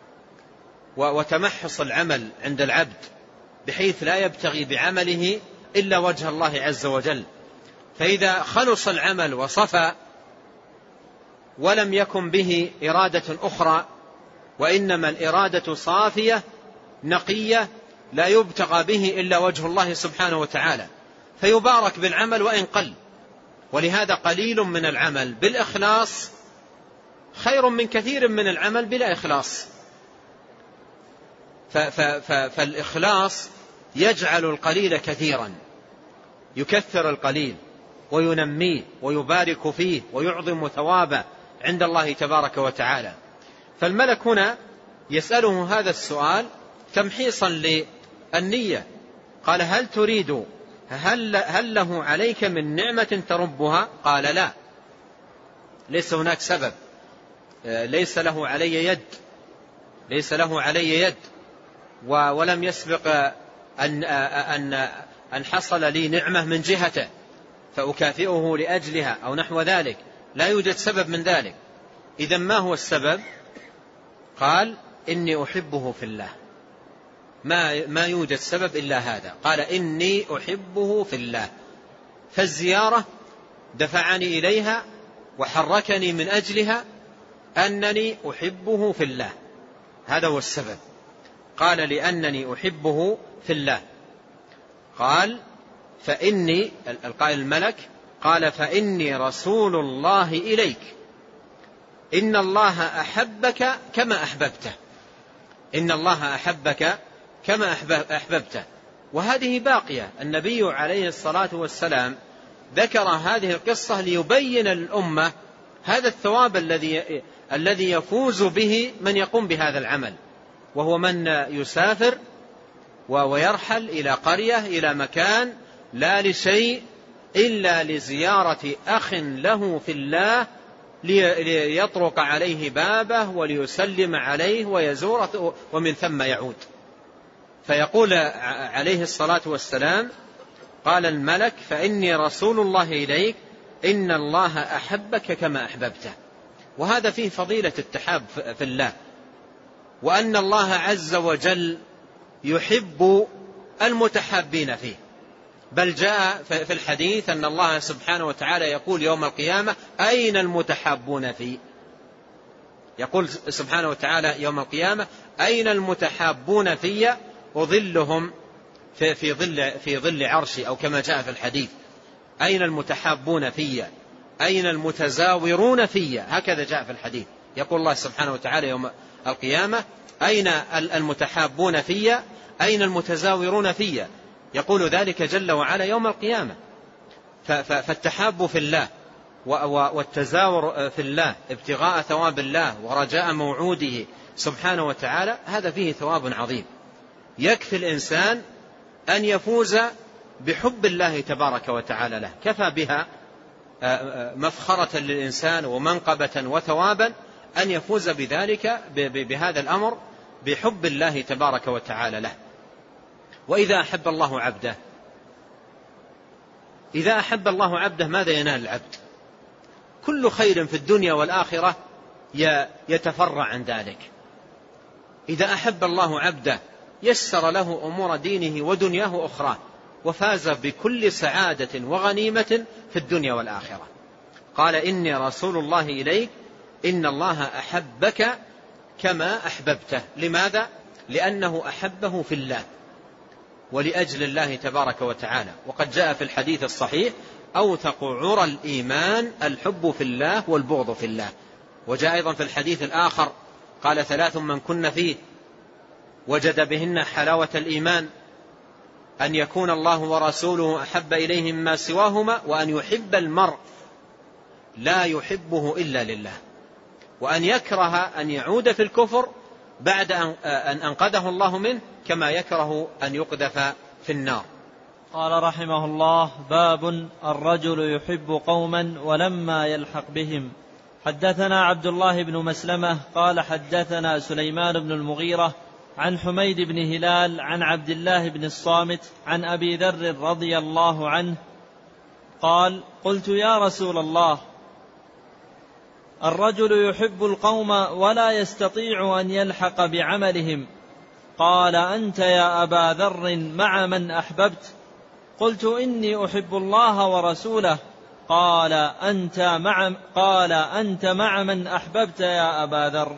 Speaker 2: وتمحص العمل عند العبد، بحيث لا يبتغي بعمله إلا وجه الله عز وجل. فإذا خلص العمل وصفى ولم يكن به إرادة أخرى، وإنما الإرادة صافية نقية لا يبتغى به إلا وجه الله سبحانه وتعالى، فيبارك بالعمل وإن قل. ولهذا قليل من العمل بالإخلاص خير من كثير من العمل بلا إخلاص. فالإخلاص يجعل القليل كثيرا، يكثر القليل وينميه ويبارك فيه ويعظم ثوابه عند الله تبارك وتعالى. فالملك هنا يسأله هذا السؤال تمحيصا للنية. قال: هل تريد هل, هل له عليك من نعمة تربها؟ قال: لا، ليس هناك سبب، ليس له علي يد، ليس له علي يد ولم يسبق أن, أن, أن حصل لي نعمة من جهته فأكافئه لأجلها أو نحو ذلك، لا يوجد سبب من ذلك. إذن ما هو السبب؟ قال: إني أحبه في الله. ما, ما يوجد سبب إلا هذا. قال: إني أحبه في الله. فالزيارة دفعني إليها وحركني من أجلها أنني أحبه في الله، هذا هو السبب. قال: لأنني أحبه في الله. قال: فإني، القائل الملك قال: فإني رسول الله إليك، إن الله أحبك كما أحببته، إن الله أحبك كما أحببته. وهذه باقية. النبي عليه الصلاة والسلام ذكر هذه القصة ليبين للأمة هذا الثواب الذي الذي يفوز به من يقوم بهذا العمل، وهو من يسافر ويرحل إلى قرية إلى مكان لا لشيء إلا لزيارة أخ له في الله ليطرق عليه بابه وليسلم عليه ويزوره ومن ثم يعود. فيقول عليه الصلاة والسلام: قال الملك: فإني رسول الله إليك، إن الله أحبك كما أحببته. وهذا فيه فضيلة التحاب في الله، وأن الله عز وجل يحب المتحابين فيه. بل جاء في الحديث أن الله سبحانه وتعالى يقول يوم القيامة: أين المتحابون فيه؟ يقول سبحانه وتعالى يوم القيامة: أين المتحابون في؟ وظلهم في, في, ظل في ظل عرشي، أو كما جاء في الحديث: أين المتحابون في؟ أين المتزاورون في؟ هكذا جاء في الحديث. يقول الله سبحانه وتعالى يوم القيامة: أين المتحابون في؟ أين المتزاورون في؟ يقول ذلك جل وعلا يوم القيامة. فالتحاب في الله والتزاور في الله ابتغاء ثواب الله ورجاء موعوده سبحانه وتعالى، هذا فيه ثواب عظيم. يكفي الإنسان أن يفوز بحب الله تبارك وتعالى له، كفى بها مفخرة للإنسان ومنقبة وثوابا أن يفوز بذلك بهذا الأمر بحب الله تبارك وتعالى له. وإذا أحب الله عبده، إذا أحب الله عبده ماذا ينال العبد؟ كل خير في الدنيا والآخرة يتفرع عن ذلك. إذا أحب الله عبده يسر له أمور دينه ودنياه أخرى، وفاز بكل سعادة وغنيمة في الدنيا والآخرة. قال: إني رسول الله إليك، إن الله أحبك كما أحببته. لماذا؟ لأنه أحبه في الله ولأجل الله تبارك وتعالى. وقد جاء في الحديث الصحيح: أوثق عرى الإيمان الحب في الله والبغض في الله. وجاء أيضا في الحديث الآخر: قال: ثلاث من كن فيه وجد بهن حلاوة الإيمان: أن يكون الله ورسوله أحب إليه مما سواهما، وأن يحب المرء لا يحبه إلا لله، وأن يكره أن يعود في الكفر بعد أن أنقذه الله منه، كما يكره أن يقذف في النار.
Speaker 1: قال رحمه الله: باب الرجل يحب قوما ولما يلحق بهم. حدثنا عبد الله بن مسلمة قال حدثنا سليمان بن المغيرة عن حميد بن هلال عن عبد الله بن الصامت عن أبي ذر رضي الله عنه قال: قلت يا رسول الله، الرجل يحب القوم ولا يستطيع أن يلحق بعملهم. قال: أنت يا أبا ذر مع من أحببت؟ قلت: إني أحب الله ورسوله. قال: أنت مع, قال أنت مع من أحببت يا أبا ذر.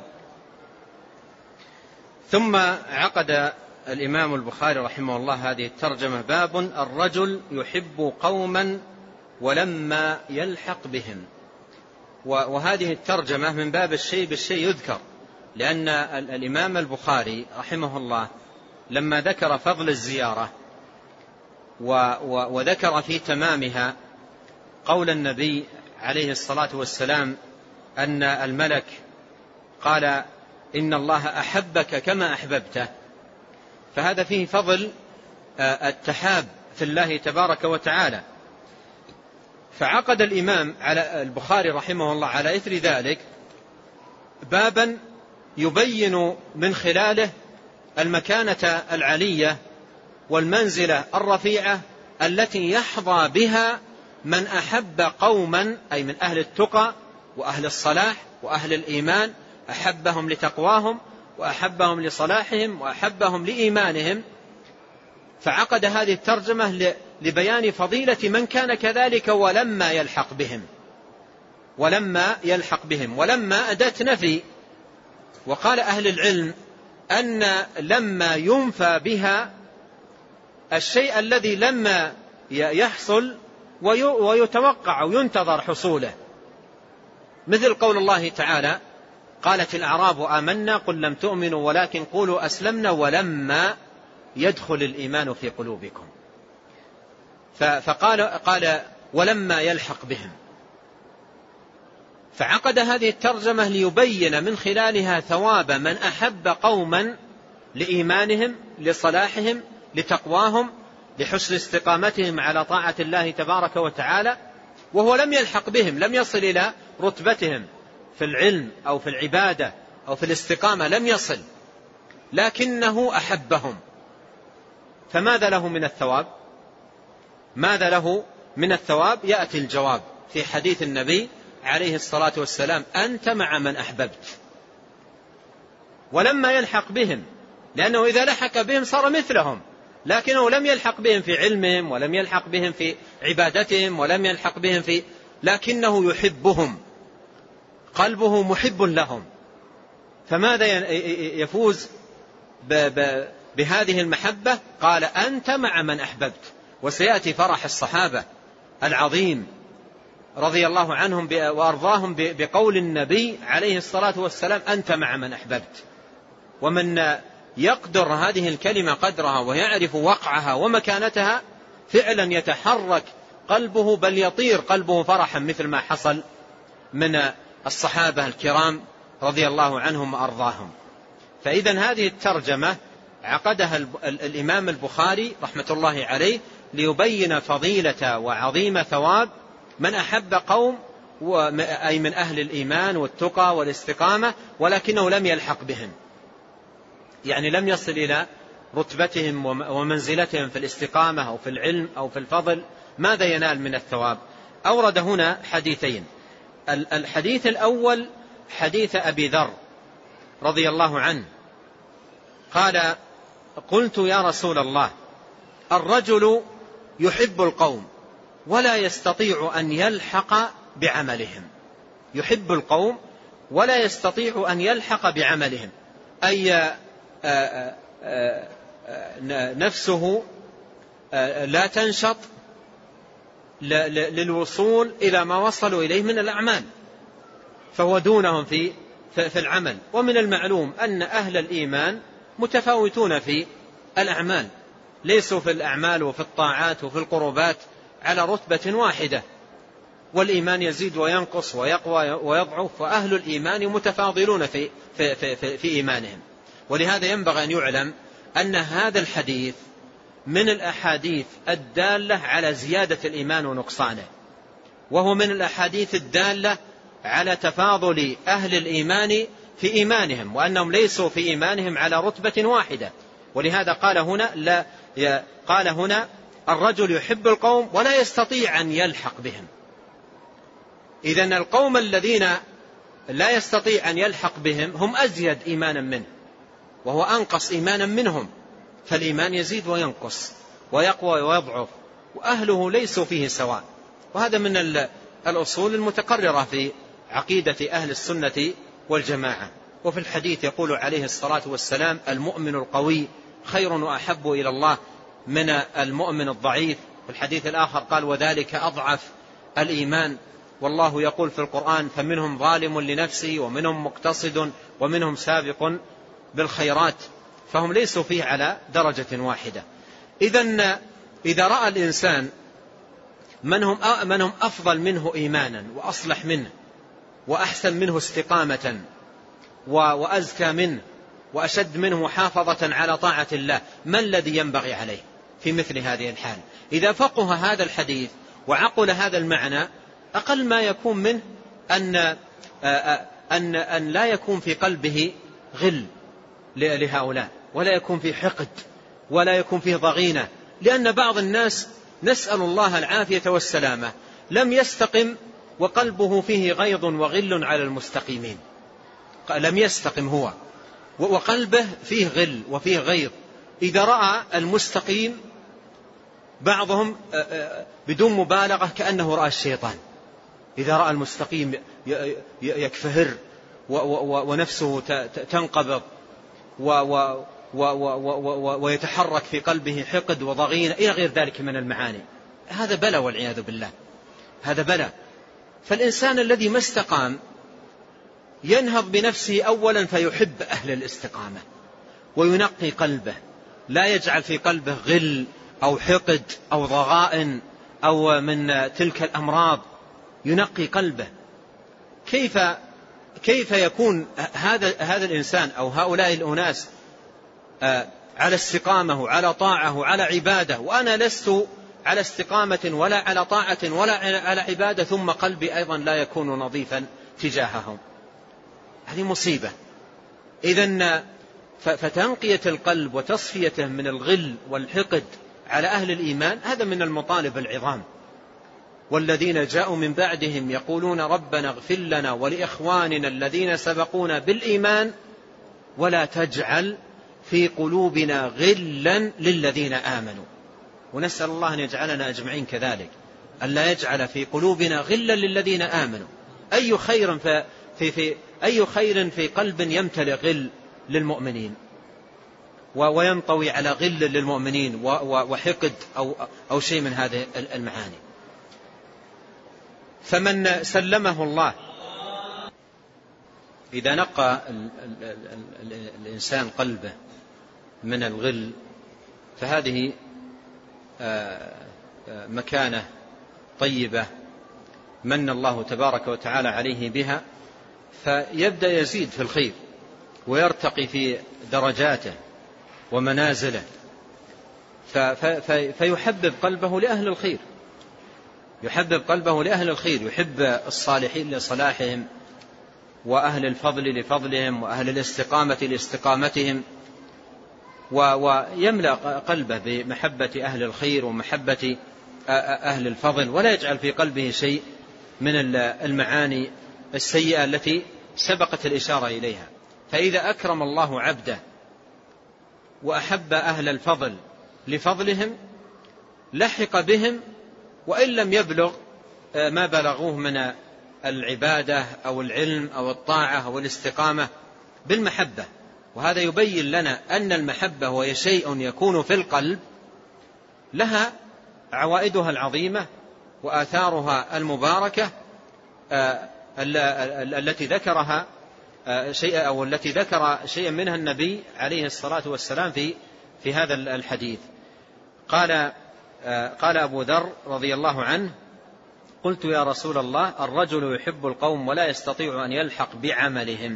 Speaker 2: ثم عقد الإمام البخاري رحمه الله هذه الترجمة: باب الرجل يحب قوما ولما يلحق بهم. وهذه الترجمة من باب الشيء بالشيء يذكر، لأن الإمام البخاري رحمه الله لما ذكر فضل الزيارة وذكر في تمامها قول النبي عليه الصلاة والسلام أن الملك قال إن الله أحبك كما أحببته، فهذا فيه فضل التحاب في الله تبارك وتعالى. فعقد الإمام على البخاري رحمه الله على إثر ذلك بابا يبين من خلاله المكانة العلية والمنزلة الرفيعة التي يحظى بها من أحب قوما، أي من أهل التقى وأهل الصلاح وأهل الإيمان، أحبهم لتقواهم وأحبهم لصلاحهم وأحبهم لإيمانهم. فعقد هذه الترجمة لبيان فضيلة من كان كذلك ولما يلحق بهم، ولما يلحق بهم ولما أداة نفي. وقال أهل العلم أن لما ينفى بها الشيء الذي لما يحصل ويتوقع وينتظر حصوله، مثل قول الله تعالى قالت الأعراب آمنا قل لم تؤمنوا ولكن قولوا أسلمنا ولما يدخل الإيمان في قلوبكم. فقال قال ولما يلحق بهم. فعقد هذه الترجمة ليبين من خلالها ثواب من أحب قوما لإيمانهم لصلاحهم لتقواهم لحسن استقامتهم على طاعة الله تبارك وتعالى، وهو لم يلحق بهم، لم يصل إلى رتبتهم في العلم أو في العبادة أو في الاستقامة، لم يصل، لكنه أحبهم. فماذا له من الثواب؟ ماذا له من الثواب؟ يأتي الجواب في حديث النبي عليه الصلاة والسلام أنت مع من أحببت. ولما يلحق بهم، لأنه إذا لحق بهم صار مثلهم، لكنه لم يلحق بهم في علمهم ولم يلحق بهم في عبادتهم ولم يلحق بهم في، لكنه يحبهم، قلبه محب لهم. فماذا يفوز بهذه المحبة؟ قال أنت مع من أحببت. وسيأتي فرح الصحابة العظيم رضي الله عنهم وأرضاهم بقول النبي عليه الصلاة والسلام أنت مع من أحببت. ومن يقدر هذه الكلمة قدرها ويعرف وقعها ومكانتها فعلا يتحرك قلبه، بل يطير قلبه فرحا مثل ما حصل من الصحابة الكرام رضي الله عنهم وأرضاهم. فإذا هذه الترجمة عقدها الإمام البخاري رحمة الله عليه ليبين فضيلة وعظيم ثواب من أحب قوم، أي من أهل الإيمان والتقى والاستقامة، ولكنه لم يلحق بهم، يعني لم يصل إلى رتبتهم ومنزلتهم في الاستقامة أو في العلم أو في الفضل. ماذا ينال من الثواب؟ أورد هنا حديثين. الحديث الأول حديث أبي ذر رضي الله عنه قال قلت يا رسول الله الرجل يحب القوم ولا يستطيع أن يلحق بعملهم. يحب القوم ولا يستطيع أن يلحق بعملهم، أي نفسه لا تنشط للوصول إلى ما وصلوا إليه من الأعمال، فهو دونهم في في العمل. ومن المعلوم أن أهل الإيمان متفاوتون في الأعمال، ليسوا في الأعمال وفي الطاعات وفي القربات على رتبة واحدة، والإيمان يزيد وينقص ويقوى ويضعف، وأهل الإيمان متفاضلون في, في, في, في, في إيمانهم. ولهذا ينبغي أن يعلم أن هذا الحديث من الأحاديث الدالة على زيادة الإيمان ونقصانه، وهو من الأحاديث الدالة على تفاضل أهل الإيمان في إيمانهم، وأنهم ليسوا في إيمانهم على رتبة واحدة. ولهذا قال هنا لا قال هنا الرجل يحب القوم ولا يستطيع أن يلحق بهم. إذن القوم الذين لا يستطيع أن يلحق بهم هم أزيد إيمانا منه، وهو أنقص إيمانا منهم، فالإيمان يزيد وينقص ويقوى ويضعف، وأهله ليسوا فيه سواء. وهذا من الأصول المتقررة في عقيدة أهل السنة والجماعة. وفي الحديث يقول عليه الصلاة والسلام المؤمن القوي خير وأحب إلى الله من المؤمن الضعيف. في الحديث الآخر قال وذلك أضعف الإيمان. والله يقول في القرآن فمنهم ظالم لنفسه ومنهم مقتصد ومنهم سابق بالخيرات، فهم ليسوا فيه على درجة واحدة. إذن إذا رأى الإنسان من هم من هم أفضل منه إيمانا وأصلح منه وأحسن منه استقامة وأزكى منه وأشد منه محافظة على طاعة الله، ما الذي ينبغي عليه في مثل هذه الحال؟ إذا فقه هذا الحديث وعقل هذا المعنى، أقل ما يكون منه أن أن أن لا يكون في قلبه غل لهؤلاء، ولا يكون في حقد، ولا يكون فيه ضغينة. لأن بعض الناس، نسأل الله العافية والسلامة، لم يستقم وقلبه فيه غيظ وغل على المستقيمين، لم يستقم هو وقلبه فيه غل وفيه غيظ. إذا رأى المستقيم بعضهم بدون مبالغة كأنه رأى الشيطان، إذا رأى المستقيم يكفهر ونفسه تنقبض ويتحرك في قلبه حقد وضغينة إلى غير ذلك من المعاني. هذا بلى والعياذ بالله، هذا بلى. فالإنسان الذي ما استقام ينهض بنفسه أولا فيحب أهل الاستقامة وينقي قلبه، لا يجعل في قلبه غل أو حقد أو ضغائن أو من تلك الأمراض، ينقي قلبه. كيف كيف يكون هذا هذا الإنسان أو هؤلاء الأناس على استقامة على طاعة على عبادة، وأنا لست على استقامة ولا على طاعة ولا على عبادة، ثم قلبي أيضا لا يكون نظيفا تجاههم؟ هذه مصيبة. إذن فتنقية القلب وتصفيته من الغل والحقد على أهل الإيمان هذا من المطالب العظام. والذين جاءوا من بعدهم يقولون ربنا اغفر لنا ولإخواننا الذين سبقونا بالإيمان ولا تجعل في قلوبنا غلا للذين آمنوا. ونسأل الله أن يجعلنا أجمعين كذلك، أن لا يجعل في قلوبنا غلا للذين آمنوا. أي خير في, في, في أي خير في قلب يمتلئ غل للمؤمنين وينطوي على غل للمؤمنين وحقد أو, أو شيء من هذه المعاني. فمن سلمه الله، إذا نقى الإنسان قلبه من الغل فهذه مكانة طيبة من الله تبارك وتعالى عليه بها، فيبدأ يزيد في الخير ويرتقي في درجاته ومنازله، فيحبب قلبه لأهل الخير، يحبب قلبه لأهل الخير، يحب الصالحين لصلاحهم، وأهل الفضل لفضلهم، وأهل الاستقامة لاستقامتهم، ويملأ قلبه بمحبة أهل الخير ومحبة أهل الفضل، ولا يجعل في قلبه شيء من المعاني السيئة التي سبقت الإشارة إليها. فإذا أكرم الله عبده وأحب أهل الفضل لفضلهم لحق بهم، وإن لم يبلغ ما بلغوه من العبادة أو العلم أو الطاعة أو الاستقامة بالمحبة. وهذا يبين لنا أن المحبة وهي شيء يكون في القلب لها عوائدها العظيمة وآثارها المباركة التي ذكرها شيء أو التي ذكر شيئا منها النبي عليه الصلاة والسلام في في هذا الحديث. قال قال أبو ذر رضي الله عنه: قلت يا رسول الله الرجل يحب القوم ولا يستطيع أن يلحق بعملهم.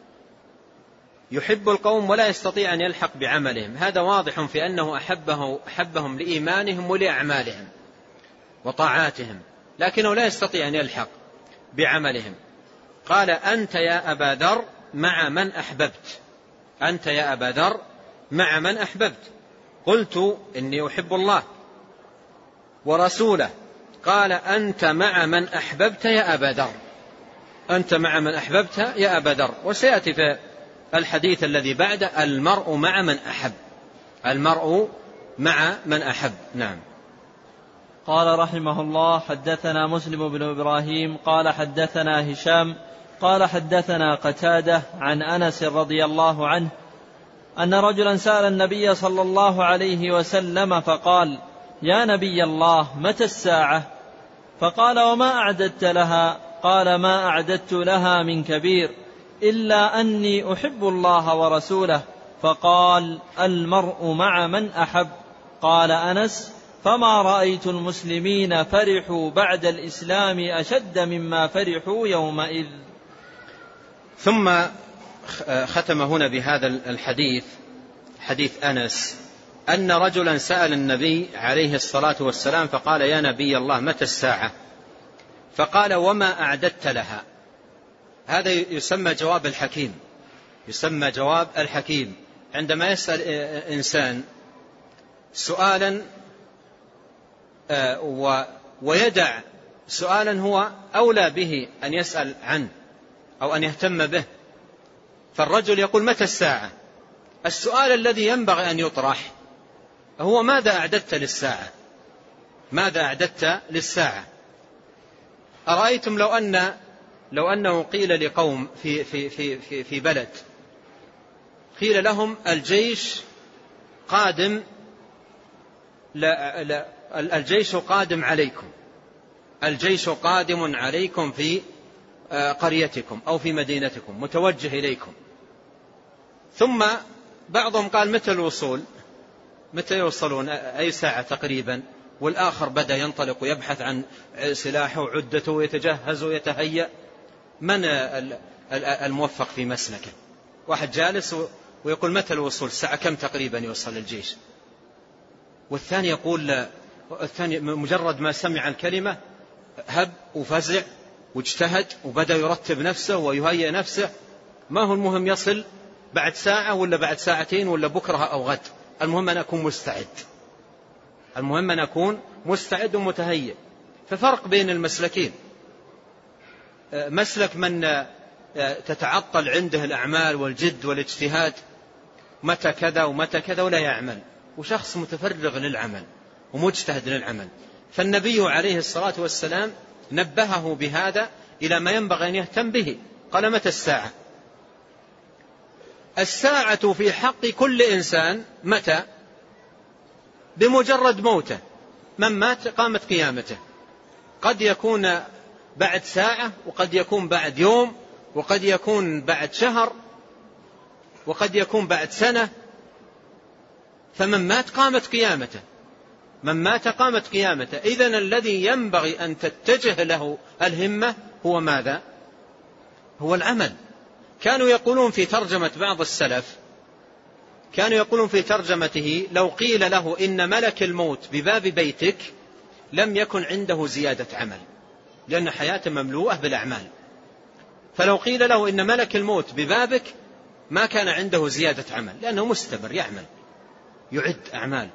Speaker 2: يحب القوم ولا يستطيع أن يلحق بعملهم، هذا واضح في أنه أحبه أحبهم لإيمانهم ولأعمالهم وطاعاتهم، لكنه لا يستطيع أن يلحق بعملهم. قال: أنت يا أبا ذر مع من أحببت، أنت يا أبا ذر مع من أحببت. قلت: إني أحب الله ورسوله. قال: أنت مع من أحببت يا أبا ذر، أنت مع من أحببت يا أبا ذر. وسيأتي في الحديث الذي بعده: المرء مع من أحب، المرء مع من أحب. نعم.
Speaker 1: قال رحمه الله: حدثنا مسلم بن إبراهيم قال حدثنا هشام قال حدثنا قتادة عن أنس رضي الله عنه أن رجلا سأل النبي صلى الله عليه وسلم فقال: يا نبي الله متى الساعة؟ فقال: وما أعددت لها؟ قال: ما أعددت لها من كبير إلا أني أحب الله ورسوله. فقال: المرء مع من أحب. قال أنس: فما رأيت المسلمين فرحوا بعد الإسلام أشد مما فرحوا يومئذ.
Speaker 2: ثم ختم هنا بهذا الحديث، حديث أنس، أن رجلا سأل النبي عليه الصلاة والسلام فقال: يا نبي الله متى الساعة؟ فقال: وما أعددت لها؟ هذا يسمى جواب الحكيم، يسمى جواب الحكيم. عندما يسأل إنسان سؤالا ويدع سؤالا هو أولى به أن يسأل عنه أو أن يهتم به، فالرجل يقول: متى الساعة؟ السؤال الذي ينبغي أن يطرح هو: ماذا أعددت للساعة؟ ماذا أعددت للساعة؟ أرأيتم لو أن لو أنه قيل لقوم في في في في, في بلد، قيل لهم: الجيش قادم، لا لا الجيش قادم عليكم، الجيش قادم عليكم في قريتكم أو في مدينتكم، متوجه إليكم. ثم بعضهم قال: متى الوصول؟ متى يوصلون؟ أي ساعة تقريبا؟ والآخر بدأ ينطلق ويبحث عن سلاحه وعدته ويتجهز ويتهيأ. من الموفق في مسلكه؟ واحد جالس ويقول: متى الوصول؟ الساعة كم تقريبا يوصل الجيش؟ والثاني يقول، الثاني مجرد ما سمع الكلمة هب وفزع واجتهد وبدأ يرتب نفسه ويهيئ نفسه. ما هو المهم يصل بعد ساعة ولا بعد ساعتين ولا بكرة أو غد، المهم أن أكون مستعد، المهم أن أكون مستعد ومتهيئ. ففرق بين المسلكين، مسلك من تتعطل عنده الأعمال والجد والاجتهاد متى كذا ومتى كذا ولا يعمل، وشخص متفرغ للعمل ومجتهد للعمل. فالنبي عليه الصلاة والسلام نبهه بهذا إلى ما ينبغي أن يهتم به. قال: متى الساعة؟ الساعة في حق كل إنسان متى؟ بمجرد موته. من مات قامت قيامته. قد يكون بعد ساعة، وقد يكون بعد يوم، وقد يكون بعد شهر، وقد يكون بعد سنة. فمن مات قامت قيامته، من مات قامت قيامته. إذن الذي ينبغي أن تتجه له الهمة هو ماذا؟ هو العمل. كانوا يقولون في ترجمة بعض السلف، كانوا يقولون في ترجمته: لو قيل له إن ملك الموت بباب بيتك لم يكن عنده زيادة عمل، لأن حياته مملوءة بالأعمال. فلو قيل له إن ملك الموت ببابك ما كان عنده زيادة عمل، لأنه مستمر يعمل يعد أعمال.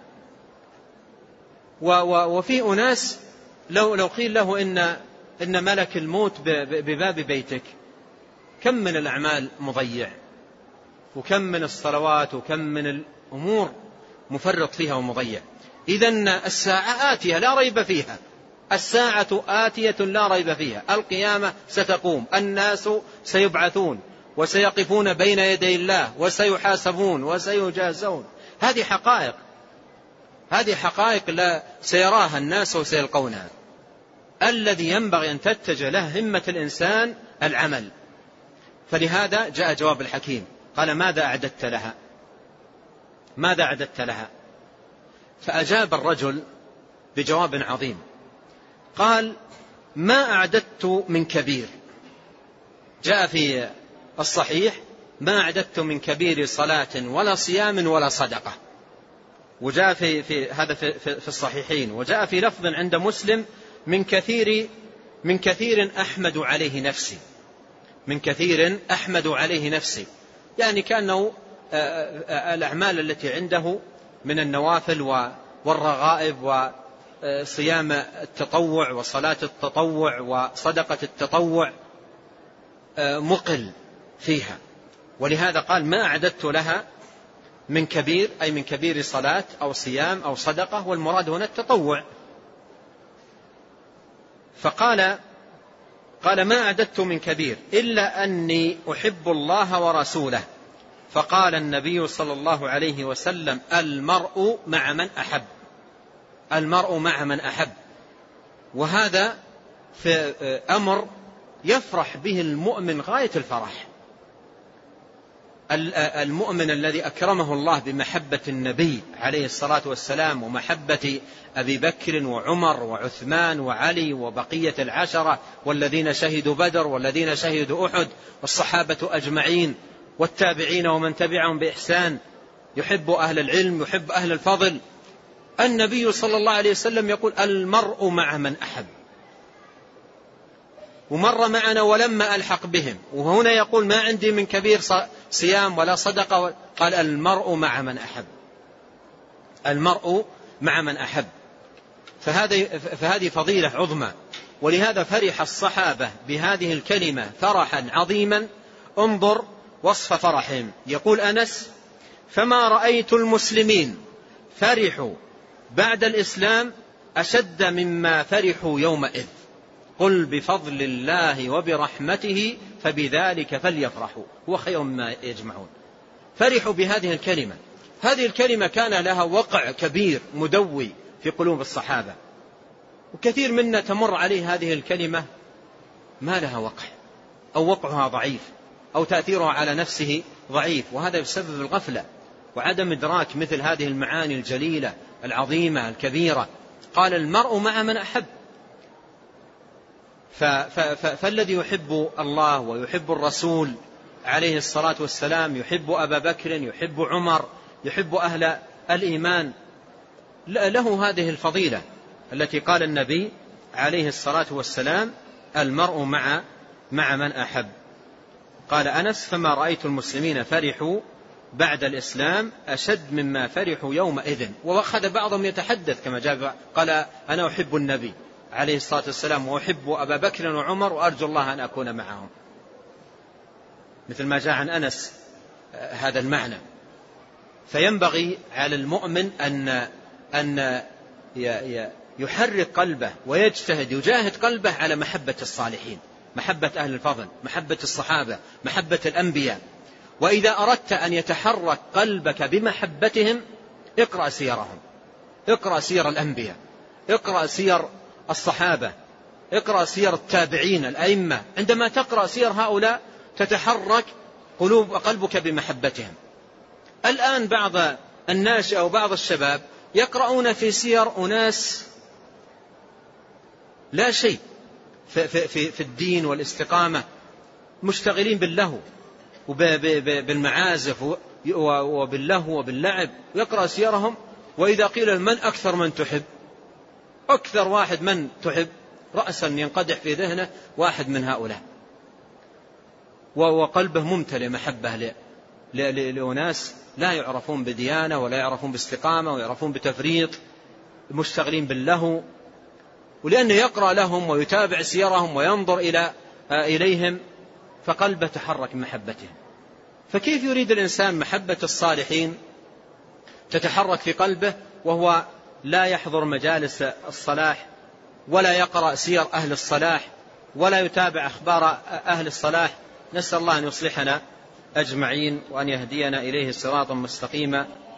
Speaker 2: وفي أناس لو لو قيل له إن إن ملك الموت بباب بيتك، كم من الأعمال مضيع، وكم من الصلوات، وكم من الأمور مفرط فيها ومضيع. إذن الساعة آتية لا ريب فيها، الساعة آتية لا ريب فيها. القيامة ستقوم، الناس سيبعثون وسيقفون بين يدي الله وسيحاسبون وسيجازون. هذه حقائق، هذه حقائق لا سيراها الناس وسيلقونها. الذي ينبغي أن تتجه له همة الإنسان العمل. فلهذا جاء جواب الحكيم، قال: ماذا أعددت لها؟ ماذا أعددت لها؟ فأجاب الرجل بجواب عظيم، قال: ما أعددت من كبير. جاء في الصحيح: ما أعددت من كبير صلاة ولا صيام ولا صدقة. وجاء في, في هذا في, في, في الصحيحين. وجاء في لفظ عند مسلم: من كثير من كثير أحمد عليه نفسي، من كثير أحمد عليه نفسي. يعني كأنه الأعمال التي عنده من النوافل والرغائب وصيام التطوع وصلاة التطوع وصدقة التطوع مقل فيها. ولهذا قال: ما أعددت لها من كبير، أي من كبير صلاة أو صيام أو صدقة، والمراد هنا التطوع. فقال قال: ما أعددت من كبير إلا أني أحب الله ورسوله. فقال النبي صلى الله عليه وسلم: المرء مع من أحب، المرء مع من أحب. وهذا في أمر يفرح به المؤمن غاية الفرح. المؤمن الذي أكرمه الله بمحبة النبي عليه الصلاة والسلام ومحبة أبي بكر وعمر وعثمان وعلي وبقية العشرة والذين شهدوا بدر والذين شهدوا أحد والصحابة أجمعين والتابعين ومن تبعهم بإحسان، يحب أهل العلم، يحب أهل الفضل. النبي صلى الله عليه وسلم يقول المرء مع من أحب، ومر معنا ولما ألحق بهم، وهنا يقول ما عندي من كبير صيام ولا صدقة، قال المرء مع من أحب، المرء مع من أحب. فهذه فضيلة عظمى، ولهذا فرح الصحابة بهذه الكلمة فرحا عظيما. انظر وصف فرحهم، يقول أنس: فما رأيت المسلمين فرحوا بعد الإسلام أشد مما فرحوا يومئذ، قل بفضل الله وبرحمته فبذلك فليفرحوا هو خير مما يجمعون. فرحوا بهذه الكلمة، هذه الكلمة كان لها وقع كبير مدوي في قلوب الصحابة، وكثير منا تمر عليه هذه الكلمة ما لها وقع، أو وقعها ضعيف، أو تأثيرها على نفسه ضعيف، وهذا بسبب الغفلة وعدم إدراك مثل هذه المعاني الجليلة العظيمة الكبيرة. قال المرء مع من أحب، فالذي يحب الله ويحب الرسول عليه الصلاة والسلام، يحب أبا بكر، يحب عمر، يحب أهل الإيمان، له هذه الفضيلة التي قال النبي عليه الصلاة والسلام المرء مع مع من أحب. قال أنس: فما رأيت المسلمين فرحوا بعد الإسلام أشد مما فرحوا يومئذ. وأخذ بعضهم يتحدث كما جاء، قال أنا أحب النبي عليه الصلاة والسلام وأحب أبا بكر وعمر وأرجو الله أن أكون معهم، مثل ما جاء عن أنس هذا المعنى. فينبغي على المؤمن أن أن يحرك قلبه ويجتهد يجاهد قلبه على محبة الصالحين، محبة أهل الفضل، محبة الصحابة، محبة الأنبياء. وإذا أردت أن يتحرك قلبك بمحبتهم اقرأ سيرهم، اقرأ سير الأنبياء، اقرأ سير الصحابة، اقرأ سير التابعين الأئمة. عندما تقرأ سير هؤلاء تتحرك قلوب قلبك بمحبتهم. الآن بعض الناس أو بعض الشباب يقرؤون في سير أناس لا شيء في, في, في, في الدين والاستقامة، مشتغلين باللهو وبالمعازف وباللهو وباللعب، يقرأ سيرهم. وإذا قيل من أكثر من تحب، أكثر واحد من تحب، رأسا ينقدح في ذهنه واحد من هؤلاء، وقلبه ممتلئ محبة لأناس لا يعرفون بديانة ولا يعرفون باستقامة ويعرفون بتفريط، مشتغلين باللهو. ولأنه يقرأ لهم ويتابع سيرهم وينظر إلى إليهم فقلبه تحرك محبتهم. فكيف يريد الإنسان محبة الصالحين تتحرك في قلبه وهو لا يحضر مجالس الصلاح ولا يقرأ سير أهل الصلاح ولا يتابع أخبار أهل الصلاح؟ نسأل الله أن يصلحنا أجمعين وأن يهدينا إليه صراطا مستقيما.